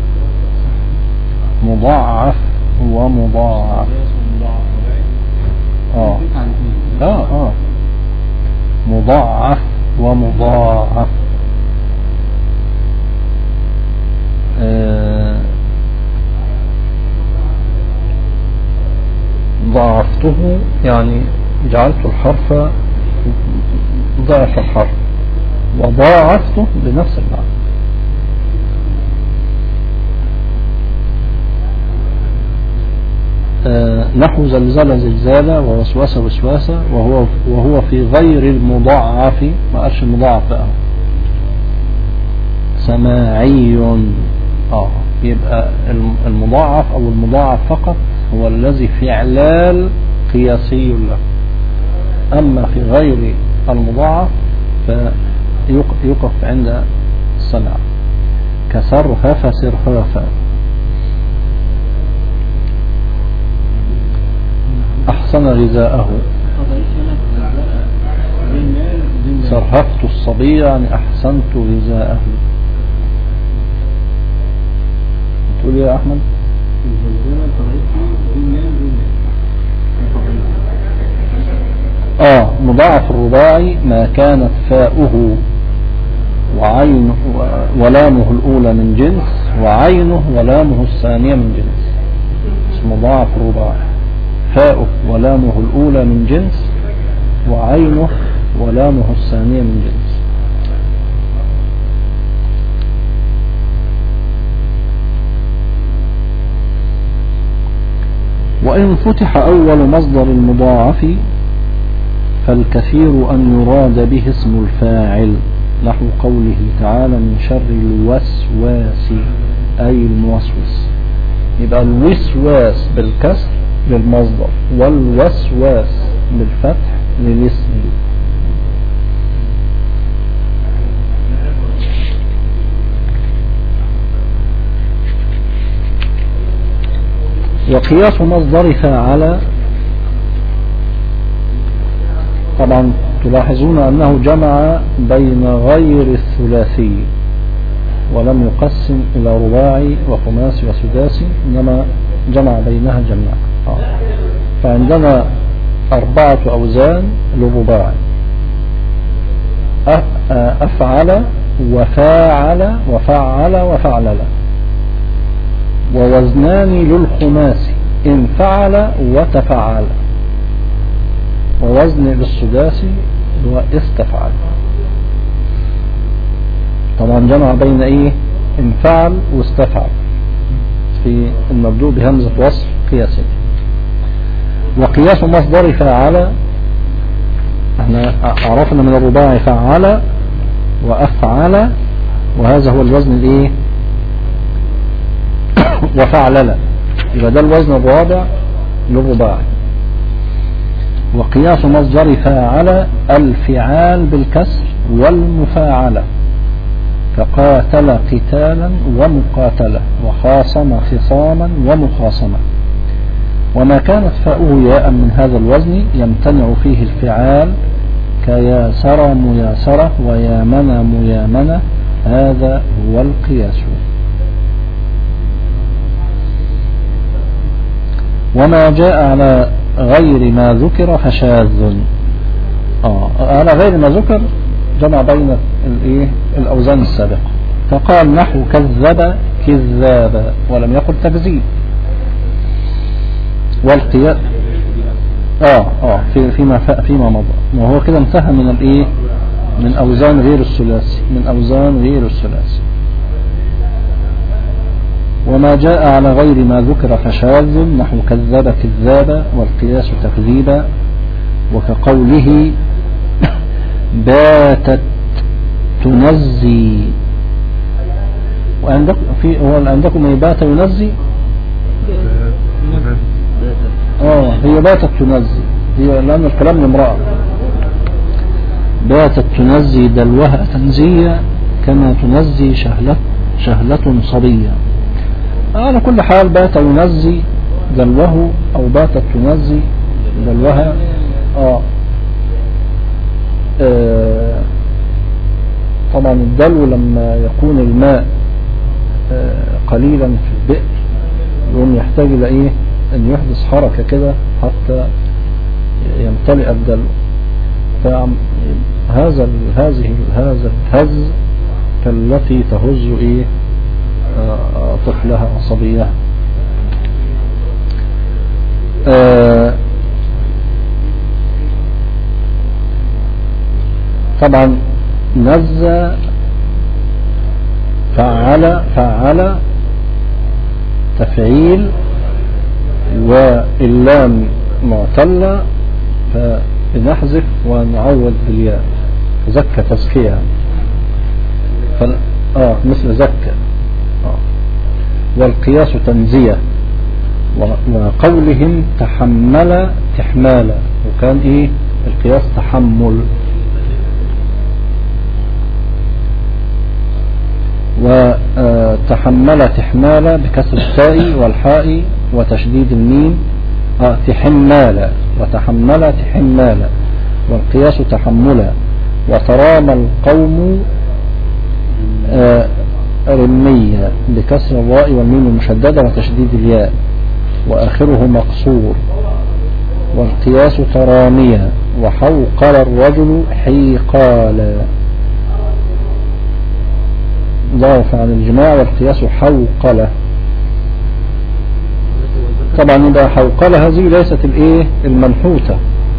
Speaker 1: مضاعف ومضاعف. مضاعف ومضاعف. ضاعفته يعني جعلت الحرف ضعف الحرف، وضاعفته بنفس المعنى. نحو زلزل زلزالا ووسوس وسواسا، وهو في غير المضاعف، ما قالش المضاعف بقى، سماعي. يبقى المضاعف أو المضاعف فقط هو الذي فعلال قياسي له، أما في غير المضاعف فيوقف عند السمع، كسرهف سرهافا. أحسن غذاءه. سرهفت الصبي يعني أحسنت غذاءه. تقول يا أحمد؟ مضاعف الرباعي ما كانت فاؤه وعينه ولامه الأولى من جنس، وعينه ولامه الثانية من جنس. اسمه مضاعف الرباعي، فاؤه ولامه الأولى من جنس، وعينه ولامه الثانية من جنس. وإن فتح أول مصدر المضاعف فالكثير أن يراد به اسم الفاعل، نحو قوله تعالى من شر الوسواس أي الموسوس. يبقى الوسواس بالكسر للمصدر، والوسواس بالفتح للاسم. وقياس مصدر فاعل، طبعا تلاحظون أنه جمع بين غير الثلاثي ولم يقسم إلى رباعي وخماسي وسداسي، إنما جمع بينها جميعا. فعندنا 4 أوزان للرباعي: أفعل وفاعل وفعل وفعلل. ووزنان للخماسي: إن فعل وتفعل. ووزن للسداسي هو استفعل. طبعا جمع بين ايه؟ إن فعل واستفعل في المبدوء بهمزة وصل قياسي. وقياس مصدر فاعل، احنا عرفنا من الرباعي فعل وأفعل، وهذا هو الوزن الايه؟ وفعلل. يبقى ده الوزن الرابع للرباعي. وقياس مصدر فاعل الفعال بالكسر والمفاعلة، فقاتل قتالا ومقاتلة، وخاصم خصاما ومخاصمة. وما كانت فاؤه ياء من هذا الوزن يمتنع فيه الفعال، كياسر مياسرة ويامن ميامنة، هذا هو القياس. وما جاء على غير ما ذكر فشاذ. على غير ما ذكر جمع بين الأوزان السابقة، فقال نحو كذب كذابا ولم يقل تكذيب. والقياس فيما مضى، وهو كده انتهى من من أوزان غير الثلاثي. وما جاء على غير ما ذكر فشاذ، نحو كذب كذابا والقياس تكذيبا، وكقوله باتت تنزي. عندكم بات ينزي؟ هي باتت تنزي، هي لأن الكلام لامرأة. باتت تنزي دلوها تنزية، كما تنزي شهلة صبية. على كل حال بات ينزي دلوه أو باتت تنزي دلوها. طبعا الدلو لما يكون الماء قليلا في البئر يوم يحتاج إلى أن يحدث حركة كده حتى يمتلئ الدلو. هذا الهز كالتي تهز طفلها وصبيها. طبعا نزى فعل تفعيل، واللام معتلة فنحذف ونعوض بالياء، زكى تزكية مثل زكى. والقياس تنزية، وقولهم تحمل تحمالا، وكان القياس تحمل. وتحمل تحمالا بكسر التاء والحاء وتشديد الميم، تحمالا، وتحمل تحمالا، والقياس تحملا. وترامى القوم رمية بكسر الراء والميم المشددة وتشديد الياء، وآخره مقصور. والقياس ترامية. وحوقل الرجل حيقالا، ضعف عن الجماع، والقياس حوقلة. طبعا إذا حوقلة هذه ليست المنحوتة،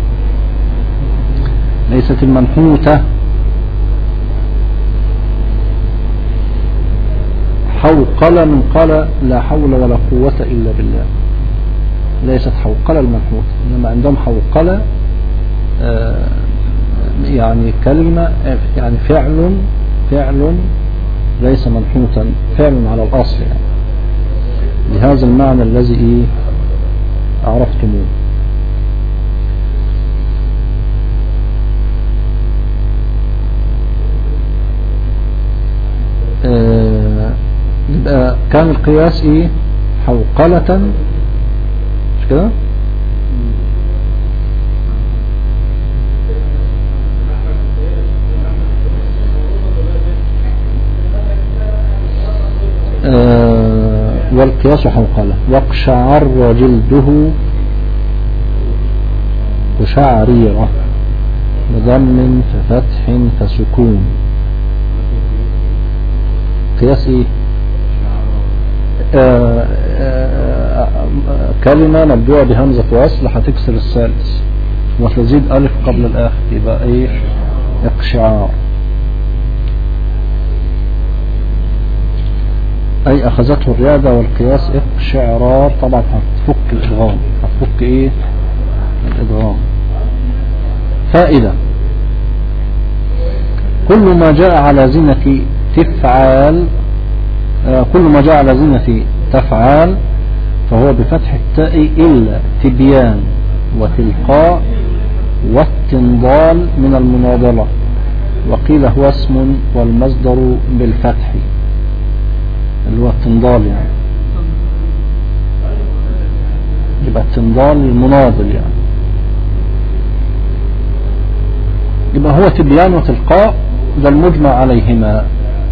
Speaker 1: ليست المنحوتة. حوقلة من قال لا حول ولا قوة إلا بالله، ليست حوقلة المنحوتة. إنما عندهم حوقلة يعني كلمة، يعني فعل ليس منحوتا، فعل على الأصل، يعني بهذا المعنى الذي عرفتموه. يبقى كان القياس حوقلة، مش كده؟ والقياس حوقلة. واقشعر جلده قشعريرة بضم ففتح فسكون. قياس كلمة مبدوعة بهمزة وصل هتكسر الثالث وتزيد ألف قبل الآخر، يبقى اقشعار، أي أخذته الرياضة. والقياس اقشعرار، طبعا هتفك الإدغام، هتفك الإدغام. فائدة: كل ما جاء على زينة تفعال، كل ما جاء على زينة تفعال فهو بفتح التاء إلا تبيان وتلقاء والتنضال من المناضلة، وقيل هو اسم والمصدر بالفتح، اللي هو التنضال يعني، يبقى التنضال المناضل يعني، يبقى هو تبيان وتلقاء، ده المجمع عليهما.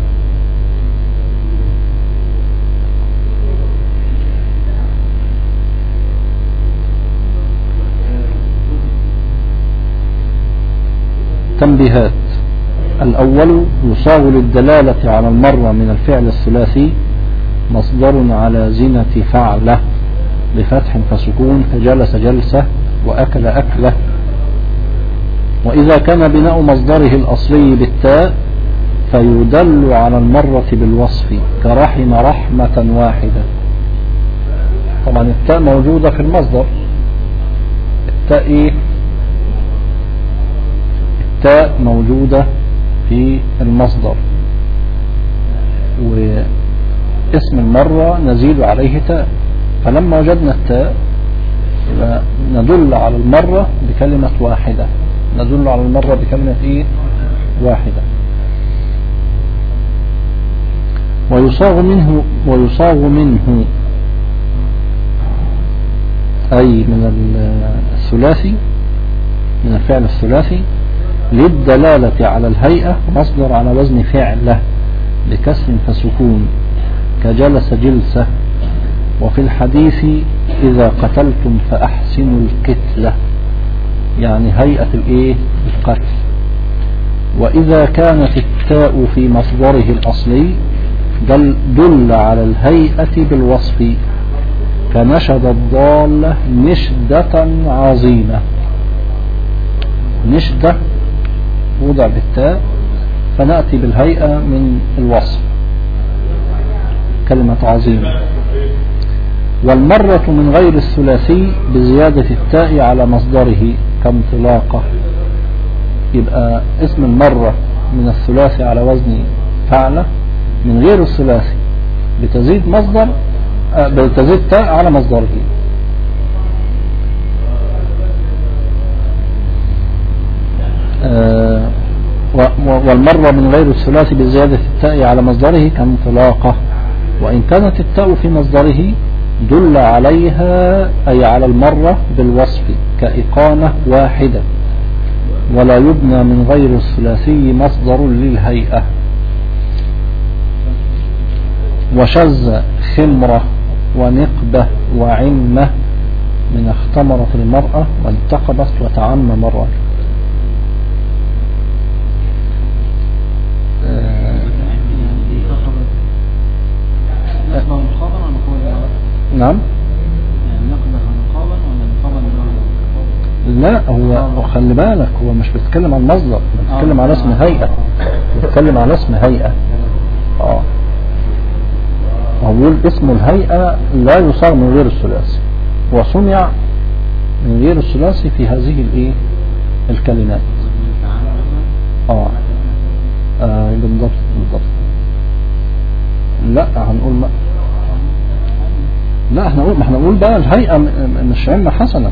Speaker 1: تنبيهات: الأول يصاغ للدلالة على المرة من الفعل الثلاثي مصدر على زنة فعله بفتح فسكون كجلس جلسة وأكل أكلة. وإذا كان بناء مصدره الأصلي بالتاء فيدل على المرة بالوصف كرحم رحمة واحدة. طبعا التاء موجودة في المصدر، التاء إيه؟ التاء موجودة في المصدر، واسم المرة نزيد عليه تاء، فلما وجدنا التاء ندل على المرة بكلمة واحدة، ندل على المرة بكلمة إيه؟ واحدة. ويصاغ منه أي من الثلاثي، من الفعل الثلاثي للدلالة على الهيئة مصدر على وزن فعله بكسر فسكون كجلس جلسة. وفي الحديث إذا قتلتم فأحسنوا القتلة، يعني هيئة الإيه؟ القتل. وإذا كانت التاء في مصدره الأصلي دل على الهيئة بالوصف كنشد الضالة نشدة عظيمة. نشدة وضع بالتاء فنأتي بالهيئة من الوصف كلمة عظيمة. والمرة من غير الثلاثي بزيادة التاء على مصدره كانطلاقة، يبقى اسم المرة من الثلاثي على وزن فعلة من غير الثلاثي بتزيد مصدر، بتزيد تاء على مصدره. والمرة من غير الثلاثي بزيادة التاء على مصدره كانطلاقة. وإن كانت التاء في مصدره دل عليها أي على المرة بالوصف كإقامة واحدة. ولا يبنى من غير الثلاثي مصدر للهيئة. وشز خمرة ونقبة وعمة من اختمرت المرأة وانتقبت وتعمم الرجل. نعم. لا هو خلي بالك، هو مش بيتكلم عن مصدر، بيتكلم على اسم هيئة، بيتكلم على اسم هيئة. أقول اسم الهيئة لا يصاغ من غير الثلاثي، وصنع من غير الثلاثي في هذه الايه الكلمات. بالضبط. لا هنقول ما. لا احنا نقول، ما احنا نقول بقى الهيئة مش عمة حسنة.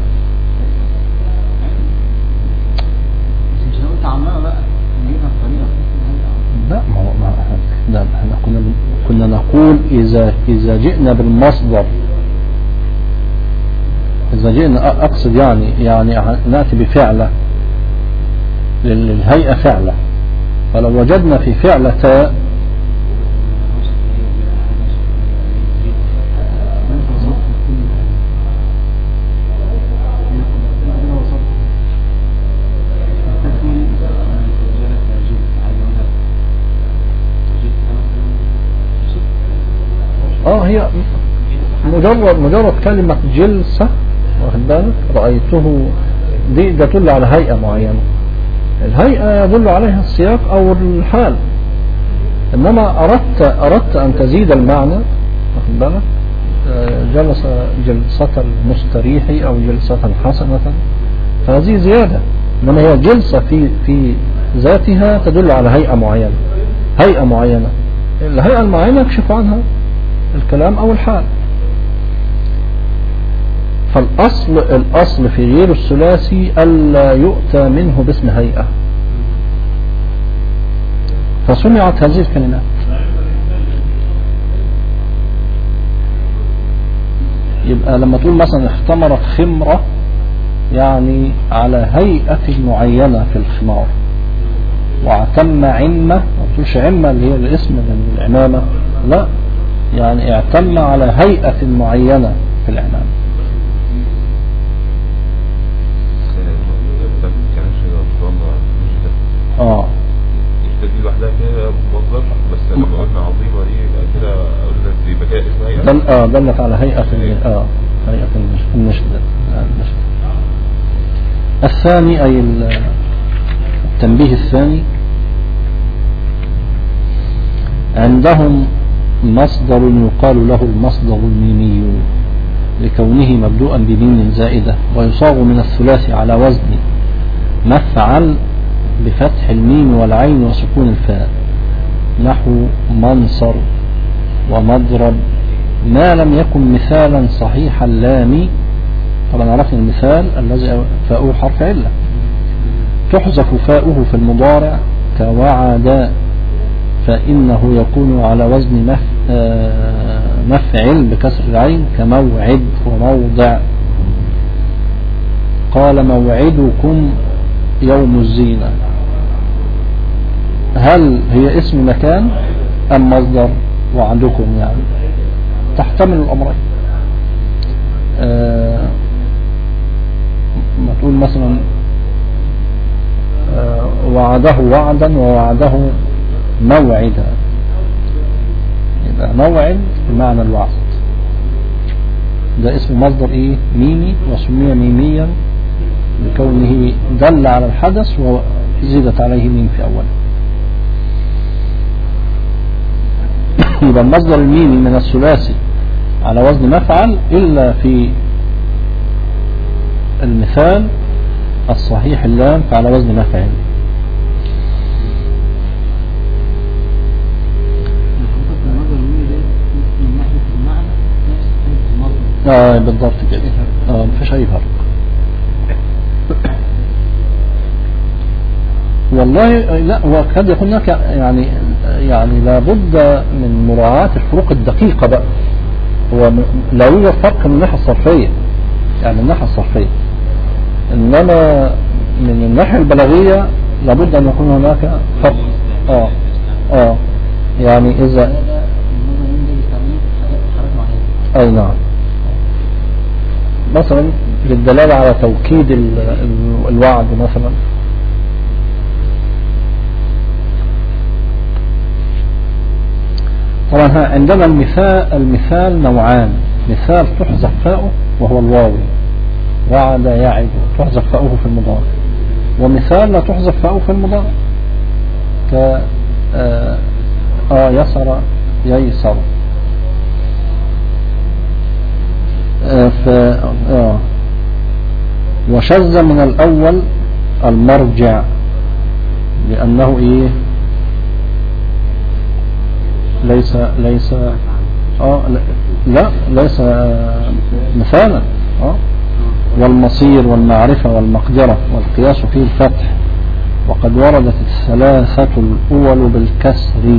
Speaker 4: مش هنقول تعممها بقى نجيبها بطريقة.
Speaker 1: لا ما احنا كنا نقول إذا جئنا بالمصدر، إذا جئنا أقصد يعني نأتي بفعلة للهيئة فعلة، فلو وجدنا في فعلة تاء هي مجرد كلمة جلسة، واخد بالك، رأيته دي تدل على هيئة معينة. الهيئة يدل عليها السياق أو الحال، إنما أردت أن تزيد المعنى، واخد بالك، جلس جلسة المستريح أو جلسة حسنة، فهذه زيادة. إنما هي جلسة في ذاتها تدل على هيئة معينة، هيئة معينة. الهيئة المعينة يكشف عنها الكلام أو الحال. الأصل في غير الثلاثي ألا يؤتى منه باسم هيئة، فصنعت هذه الكلمات. يبقى لما تقول مثلا اختمرت خمرة يعني على هيئة معينة في الخمار، واعتم عمة، ما تقولش عمة اللي هي الاسم من العمامة، لا، يعني اعتم على هيئة معينة في العمامة.
Speaker 2: دي لوحدها كده مصدر، بس لما قلنا عظيمة دي يبقى كده قلنا دي بكاء اسمها هيئة.
Speaker 1: دلت على هيئة هيئة النشد. الثاني أي التنبيه الثاني، عندهم مصدر يقال له المصدر الميمي لكونه مبدوءا بميم زائدة، ويصاغ من الثلاثي على وزن مفعل بفتح الميم والعين وسكون الفاء، نحو منصر ومضرب، ما لم يكن مثالا صحيح اللام. طبعا عرفنا المثال الذي فاؤه حرف علة، تحذف فاؤه في المضارع كوعد، فإنه يكون على وزن مفعل بكسر العين كموعد وموضع. قال موعدكم يوم الزينة، هل هي اسم مكان أم مصدر؟ وعدكم يعني تحتمل الأمرين. ما تقول مثلا وعده وعدا ووعده موعدا، يبقى موعد بمعنى الوعد، ده اسم مصدر ايه؟ ميمي، وسمي ميميا لكونه دل على الحدث وزيدت عليه ميم في أوله. يبقى المصدر الميمي من الثلاثي على وزن مفعل إلا في المثال الصحيح اللام فعلى وزن مفعل. بالضبط كده، مفيش أي فرق. والله لا، وقد يكون هناك يعني لابد من مراعاة الفروق الدقيقة بقى. هو لا يوجد فرق من الناحية الصرفية، يعني الناحية الصرفية، إنما من الناحية البلاغية لابد أن يكون هناك فرق. يعني إذا أي نعم، مثلا للدلالة على توكيد الوعد مثلا. طبعا عندنا المثال نوعان، مثال تحذف فاؤه وهو الواوي، وعد يعد تحذف فاؤه في المضارع، ومثال لا تحذف فاؤه في المضارع ك يسر ييسر. وشذ من الأول المرجع لأنه إيه؟ ليس لا ليس مثالا. والمصير والمعرفة والمقدرة والقياس فيه الفتح، وقد وردت الثلاثة الأول بالكسر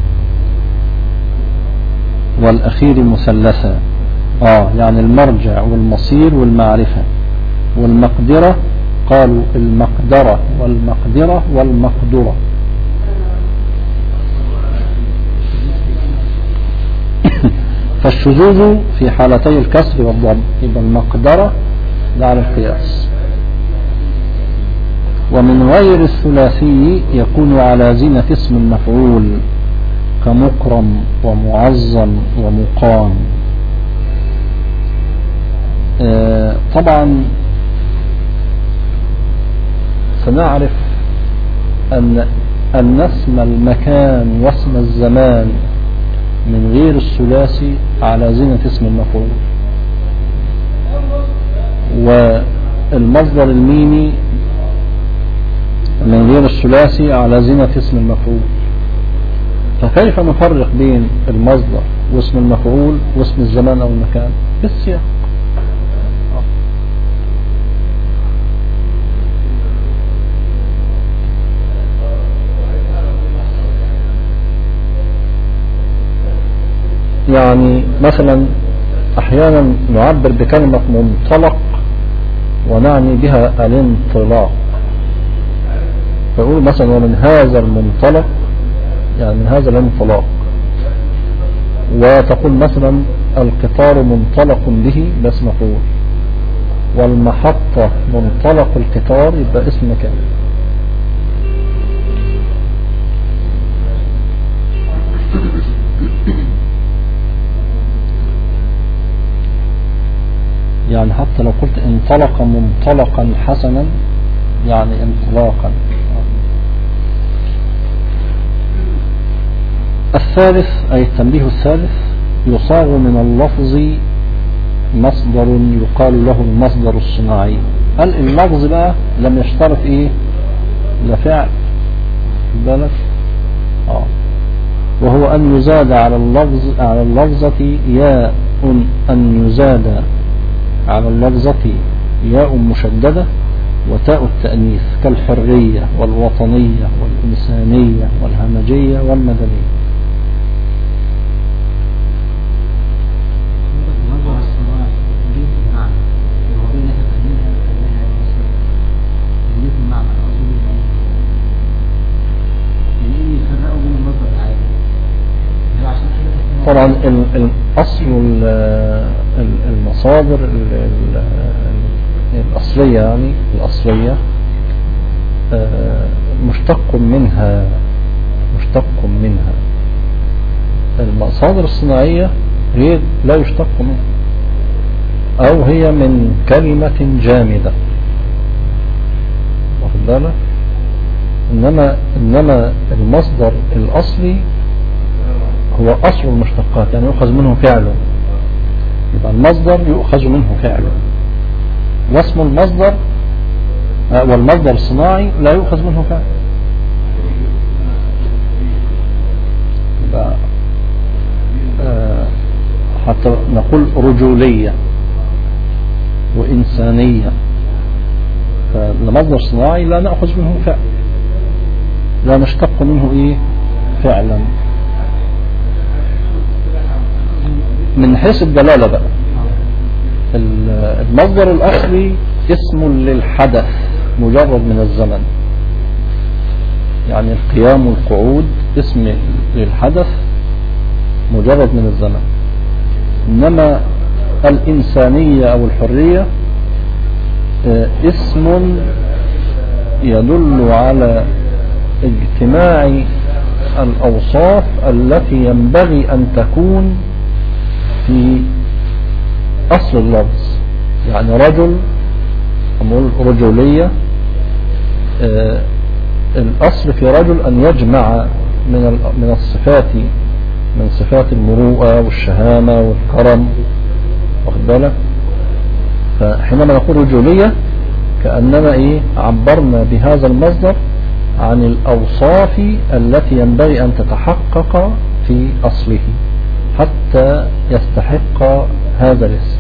Speaker 1: والأخير مثلثا. يعني المرجع والمصير والمعرفة والمقدرة، قالوا المقدرة والمقدرة والمقدرة. فالشذوذ في حالتي الكسر والضم، يبقى المقدرة ده على القياس. ومن غير الثلاثي يكون على زينة اسم المفعول كمكرم ومعظم ومقام. طبعا سنعرف أن اسم المكان واسم الزمان من غير الثلاثي على زينة اسم المفعول، والمصدر الميمي من غير الثلاثي على زينة اسم المفعول. فكيف نفرق بين المصدر واسم المفعول واسم الزمان أو المكان؟ بالسياق. يعني مثلا أحيانا نعبر بكلمة منطلق ونعني بها الانطلاق، فأقول مثلا ومن هذا المنطلق يعني من هذا الانطلاق. وتقول مثلا القطار منطلق به بس مفعول، والمحطة منطلق القطار يبقى اسم مكان. يعني حتى لو قلت انطلق منطلقا حسنا يعني انطلاقا. الثالث أي التنبيه الثالث يصاغ من اللفظ مصدر يقال له المصدر الصناعي. هل اللفظ بقى لم يشترط ايه لفعل بالك وهو أن يزاد على اللفظة ياء، أن يزاد على اللفظة ياء مشددة وتاء التأنيث كالحرية والوطنية والإنسانية والهمجية والمدنية. طبعا الأصل المصادر الأصلية يعني الأصلية مشتق منها المصادر الصناعية هي لا يشتق منها أو هي من كلمة جامدة واخد بالك. إنما المصدر الأصلي هو أصل المشتقات يعني يؤخذ منه فعله، يبقى المصدر يؤخذ منه فعله، واسم المصدر والمصدر الصناعي لا يؤخذ منه فعله. يبقى حتى نقول رجولية وإنسانية، فالمصدر الصناعي لا نأخذ منه فعل، لا نشتق منه إيه فعلا. من حيث الدلالة بقى المصدر الأصلي اسم للحدث مجرد من الزمن، يعني القيام والقعود اسم للحدث مجرد من الزمن. إنما الإنسانية أو الحرية اسم يدل على اجتماع الأوصاف التي ينبغي أن تكون في أصل اللفظ. يعني رجل أقول رجولية، الأصل في رجل أن يجمع من الصفات، من صفات المروءة والشهامة والكرم واخد بالك. فحينما نقول رجولية كأننا إيه عبرنا بهذا المصدر عن الأوصاف التي ينبغي أن تتحقق في أصله حتى يستحق هذا الاسم.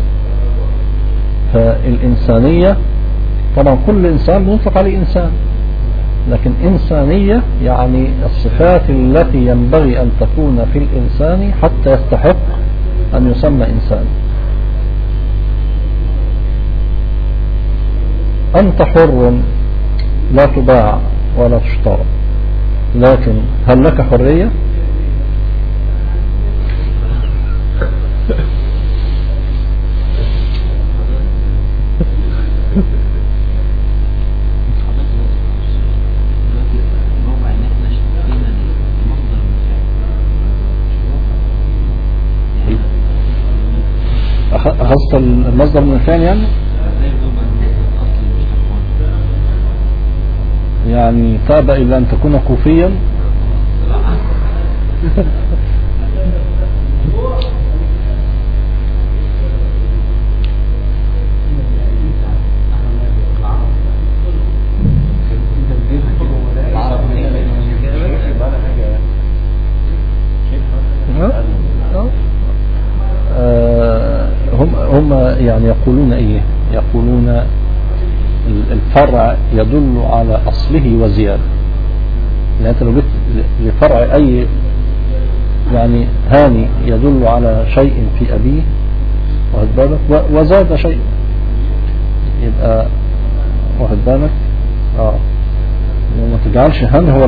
Speaker 1: فالإنسانية طبعا كل إنسان يطلق عليه إنسان، لكن إنسانية يعني الصفات التي ينبغي أن تكون في الإنسان حتى يستحق أن يسمى إنسان. أنت حر لا تباع ولا تشترى، لكن هل لك حرية؟ أخذت المصدر من الفعل يعني تابع إلى أن تكون كوفيا. هم يعني يقولون ايه، يقولون الفرع يدل على اصله وزيادة. يعني انت لو جيت لفرع يعني هاني يدل على شيء في أبيه واخد بالك وزاد شيء يبقى واخد بالك وما تجعلش هان هو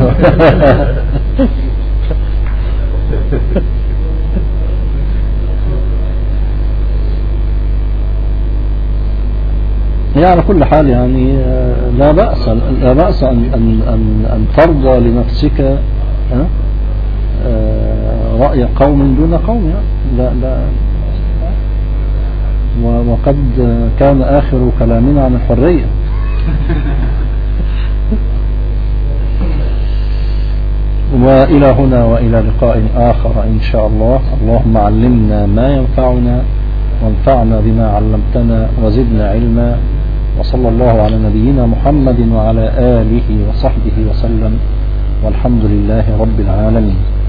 Speaker 1: هي على كل حال يعني لا بأس أن ترضى لنفسك رأي قوم دون قوم يعني لا وقد كان آخر كلامنا عن الحرية. وإلى هنا وإلى لقاء آخر إن شاء الله. اللهم علمنا ما ينفعنا وانفعنا بما علمتنا وزدنا علما. وصلى الله على نبينا محمد وعلى آله وصحبه وسلم والحمد لله رب العالمين.